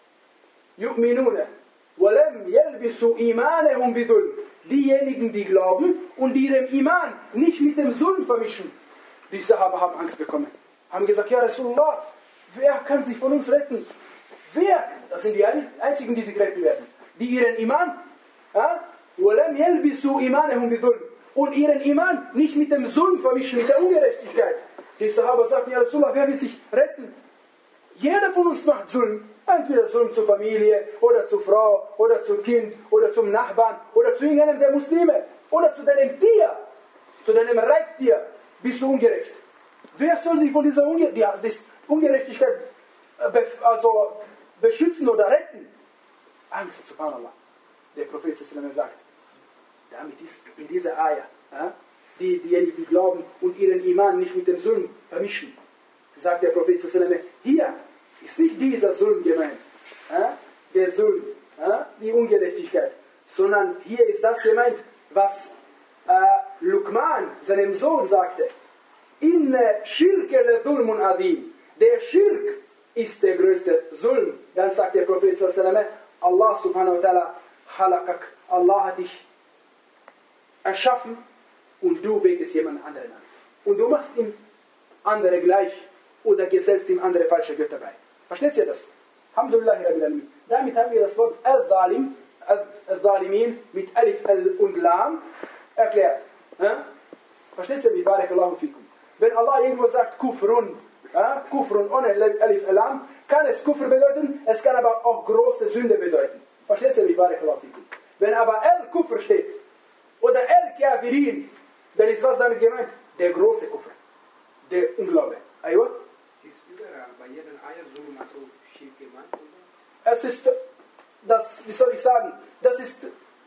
yu'minuna wa lam yalbisu imanahum bidhulm. Diejenigen, die glauben und ihren Iman nicht mit dem Sulm vermischen. Die Sahaba haben Angst bekommen. Haben gesagt, ja Rasulullah, wer kann sich von uns retten? Wer? Das sind die einzigen, die sich retten werden. Die ihren Iman ja, وَلَمْ يَلْبِسُوا إِمَانَهُمْ بِظُلْمٍ und ihren Iman nicht mit dem Sulm vermischen, mit der Ungerechtigkeit. Die Sahaba sagten, ja Rasulullah, wer will sich retten? Jeder von uns macht Sulm. Entweder Sulm zur Familie, oder zur Frau, oder zum Kind, oder zum Nachbarn, oder zu irgendeinem der Muslime, oder zu deinem Tier, zu deinem Reittier, bist du ungerecht. Wer soll sich von dieser Unge ja, Ungerechtigkeit also beschützen oder retten? Angst, subhanallah. Der Prophet sagt, damit ist in dieser Eier, ja, die, diejenigen, die glauben und ihren Iman nicht mit dem Sulm vermischen, sagt der Prophet, hier ist nicht dieser Sulm gemeint, ja, der Sulm, ja, die Ungerechtigkeit, sondern hier ist das gemeint, was äh, Luqman seinem Sohn sagte, Inne Schirke le Dhulmun Adim. Der Schirk ist der größte Sulm. Dann sagt der Prophet, Allah subhanahu wa ta'ala, Khalaqak, Allah hat dich erschaffen und du betest jemand anderen an. Und du machst ihm andere gleich oder gesellst ihm andere falsche Götter bei. Versteht ihr das? Alhamdulillah Rabbil Alamin. Damit haben wir das Wort Al-Zalim, Al-Zalimin mit Alif und Lam erklärt. Ja? Versteht ihr, wie Barakallahu fikum? Wenn Allah irgendwo sagt Kufrun, ja? Kufrun ohne Alif und Lam, kann es Kufr bedeuten, es kann aber auch große Sünde bedeuten. Versteht ihr, wie Barakallahu fikum? Wenn aber Al-Kufr steht oder Al-Kafirin, dann ist was damit gemeint? Der große Kufr, der Unglaube. Aywa? Ist überall bei jedem Eier so schief gemeint, oder? Es ist, das, wie soll ich sagen, das ist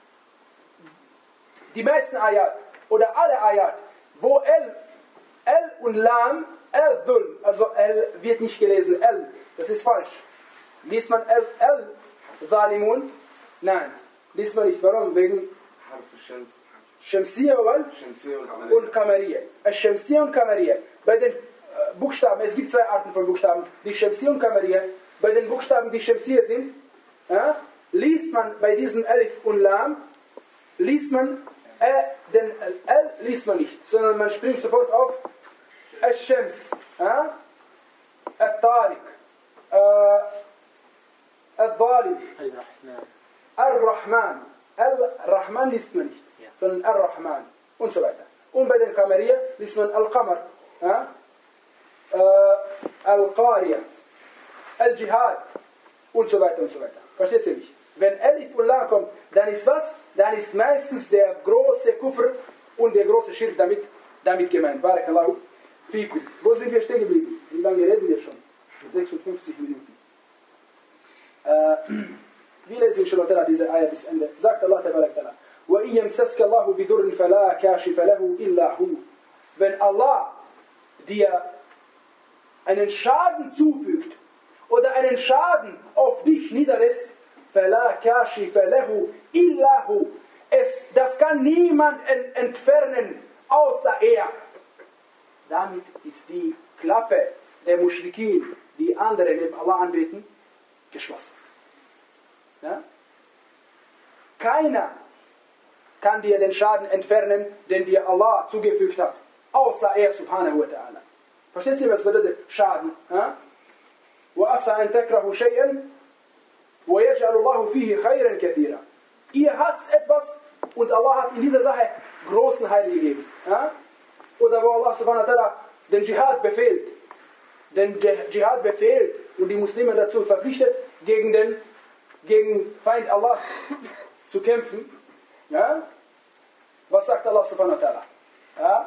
die meisten Ayat oder alle Ayat, wo L, L und Lam, L-Dhulm, also L wird nicht gelesen, L, das ist falsch. Liest man L, L-Zalimun? Nein, liest man nicht. Warum? Wegen Shamsiyya und Kamariya. Shamsiyya und Kamariya. Bei den Buchstaben, es gibt zwei Arten von Buchstaben, die Shamsiyya und Kamariya. Bei den Buchstaben, die Shamsiyya sind, ja, liest man bei diesem Alif und Lam, liest man, äh, den L liest man nicht, sondern man springt sofort auf Al-Shams, ja, Al-Tariq, Al-Zalim, Al-Rahman. Al-Rahman liest man nicht, sondern Al-Rahman und so weiter. Und bei den Kamariya liest man Al-Qamar, ja, Al-Qariya, Al-Jihad und so weiter und so weiter. Verstehst du mich? Wenn Alif und Lam kommt, dann ist was? Dann ist meistens der große Kufr und der große Schirk damit, damit gemeint. Barakallahu fikum. Wo sind wir stehen geblieben? Wie lange reden wir schon? sechsundfünfzig Minuten. Äh, wir lesen inshallah diese Ayah bis Ende. Sagt Allah ta'ala: وَإِنْ يَمْسَسْكَ اللَّهُ بِضُرٍّ فَلَا كَاشِفَ لَهُ إِلَّا هُوَ. Wenn Allah dir einen Schaden zufügt oder einen Schaden auf dich niederlässt, فَلَا كَاشِفَ لَهُ إِلَّا هُوَ. Es, das kann niemand entfernen, außer er. Damit ist die Klappe der Muschrikin, die andere neben Allah anbeten, geschlossen. Ja? Keiner kann dir den Schaden entfernen, den dir Allah zugefügt hat, außer er subhanahu wa ta'ala. Versteht ihr, was bedeutet Schaden? وَأَسَّى أَن تَكْرَهُ شَيْئًا وَيَجْعَلُ اللَّهُ فِيهِ خَيْرًا كَثِيرًا. Ihr hasst etwas und Allah hat in dieser Sache großen Heil gegeben. Ja? Oder wo Allah subhanahu wa ta'ala den Dschihad befehlt, den Dschihad befehlt und die Muslime dazu verpflichtet, gegen den gegen Feind Allah zu kämpfen. Ja? Was sagt Allah subhanahu wa ta'ala? Ja?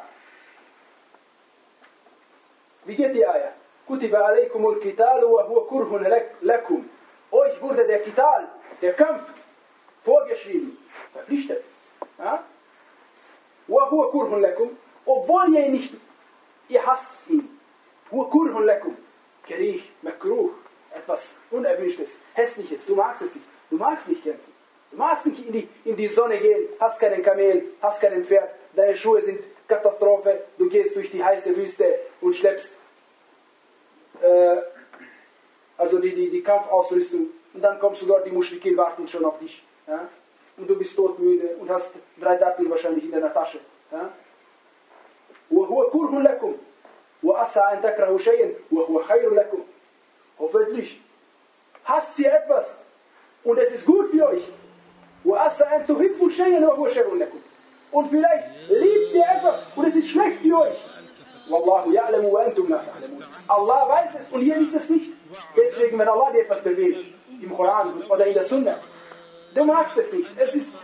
Wie geht die Ayah? Kutiba alaykumul qitalu wa huwa kurhun lakum. Euch wurde der Qital, der Kampf, vorgeschrieben, verpflichtet. Ja? Wa huwa kurhun lakum. Obwohl ihr ihn nicht, ihr hasst ihn. Huwa kurhun lakum. Kerih, makruh, etwas Unerwünschtes, Hässliches. Du magst es nicht. Du magst nicht kämpfen. Du magst nicht in die, in die Sonne gehen, hast keinen Kamel, hast keinen Pferd, deine Schuhe sind Katastrophe, du gehst durch die heiße Wüste und schleppst äh, also die, die, die Kampfausrüstung und dann kommst du dort, die Muschrikin warten schon auf dich. Ja? Und du bist todmüde und hast drei Datteln wahrscheinlich in deiner Tasche. Ja? وَهُوَ كُرْهٌ لَكُمْ وَأَسَّى أَن تَكْرَهُ شَيْئًا وَهُوَ خَيْرٌ لَكُمْ. Hoffentlich hasst ihr etwas und es ist gut für euch. وَأَسَّى أَن تُحِبُّوا شَيْئًا وَهُوَ شَرٌ لَكُمْ. Und vielleicht liebt ihr etwas und es ist schlecht für euch. وَاللَّهُ يَعْلَمُ وَأَنْتُمْ لَا تَعْلَمُونَ. Allah weiß es und ihr wisst es nicht. Deswegen, wenn Allah dir etwas bewegt, im Koran oder in der Sunna, du magst es nicht. Es ist,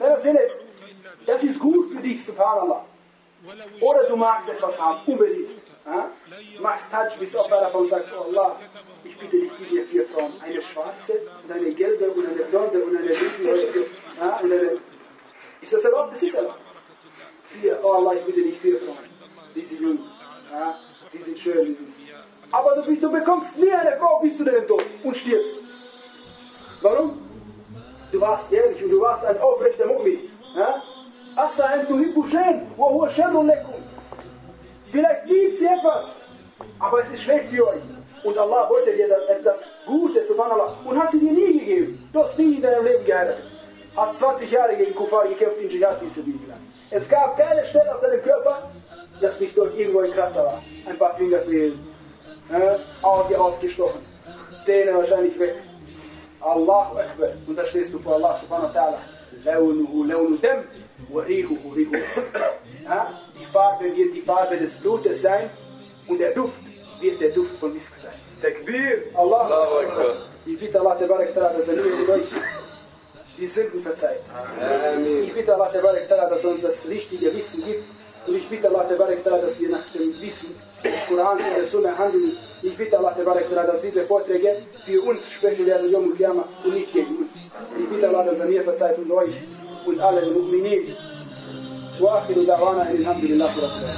das ist gut für dich, subhanallah. Oder du magst etwas haben, unbedingt. Ja? Du machst Hajj, bis auf einer davon sagt, oh Allah, ich bitte dich, gib dir vier Frauen. Eine schwarze und eine gelbe und eine blonde und eine linke. Ja? Und eine, ist das erlaubt? Das ist erlaubt. Vier, oh Allah, ich bitte dich, vier Frauen. Die sind jung, ja? Die sind schön, die sind. Aber du, du bekommst nie eine Frau bis zu deinem Tod und stirbst. Warum? Du warst ehrlich und du warst ein aufrechter Mu'min. Ja? Asa an tuhibbu shay'an wa huwa sharrun lakum. Vielleicht liebt sie etwas, aber es ist schlecht für euch. Und Allah wollte dir das Gute, subhanallah, und hat sie dir nie gegeben. Du hast nie in deinem Leben geheiratet. Hast zwanzig Jahre gegen Kuffar gekämpft in Dschihad fi sabilillah. Es gab keine Stelle auf deinem Körper, dass nicht dort irgendwo ein Kratzer war. Ein paar Finger fehlen, äh, Auge ausgestochen, Zähne wahrscheinlich weg. Allahu Akbar. Und da stehst du vor Allah subhanahu wa ta'ala. Launuhu launu dam wa rihuhu rihu. Die Farbe wird die Farbe des Blutes sein und der Duft wird der Duft von Misk sein. Takbir! Allahu Akbar. Ich bitte Allah tabarak ta'ala, dass er mit euch die Sünden verzeiht. Amen. Ich bitte Allah tabarak ta'ala, dass er uns das richtige Wissen gibt. Und ich bitte Allah tabarak ta'ala, dass wir nach dem Wissen des Korans und der Sunna handeln. Ich bitte Allah tabarak ta'ala, dass diese Vorträge für uns sprechen werden, Yom al-Qiyamah, und nicht gegen uns. Ich bitte Allah, dass er mir verzeiht und euch und alle Mu'minin. وآخر دعوانا أن الحمد لله رب العالمين.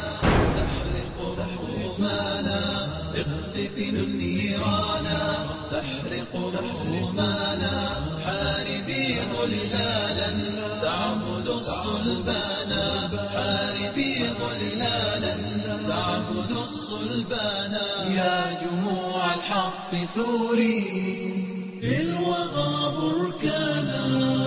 اقذف نيرانا تحرق حمانا حاربي ظلالا تعبد الصلبانا حاربي ظلالا تعبد الصلبانا يا جموع الحق ثوري في الوغى بركانا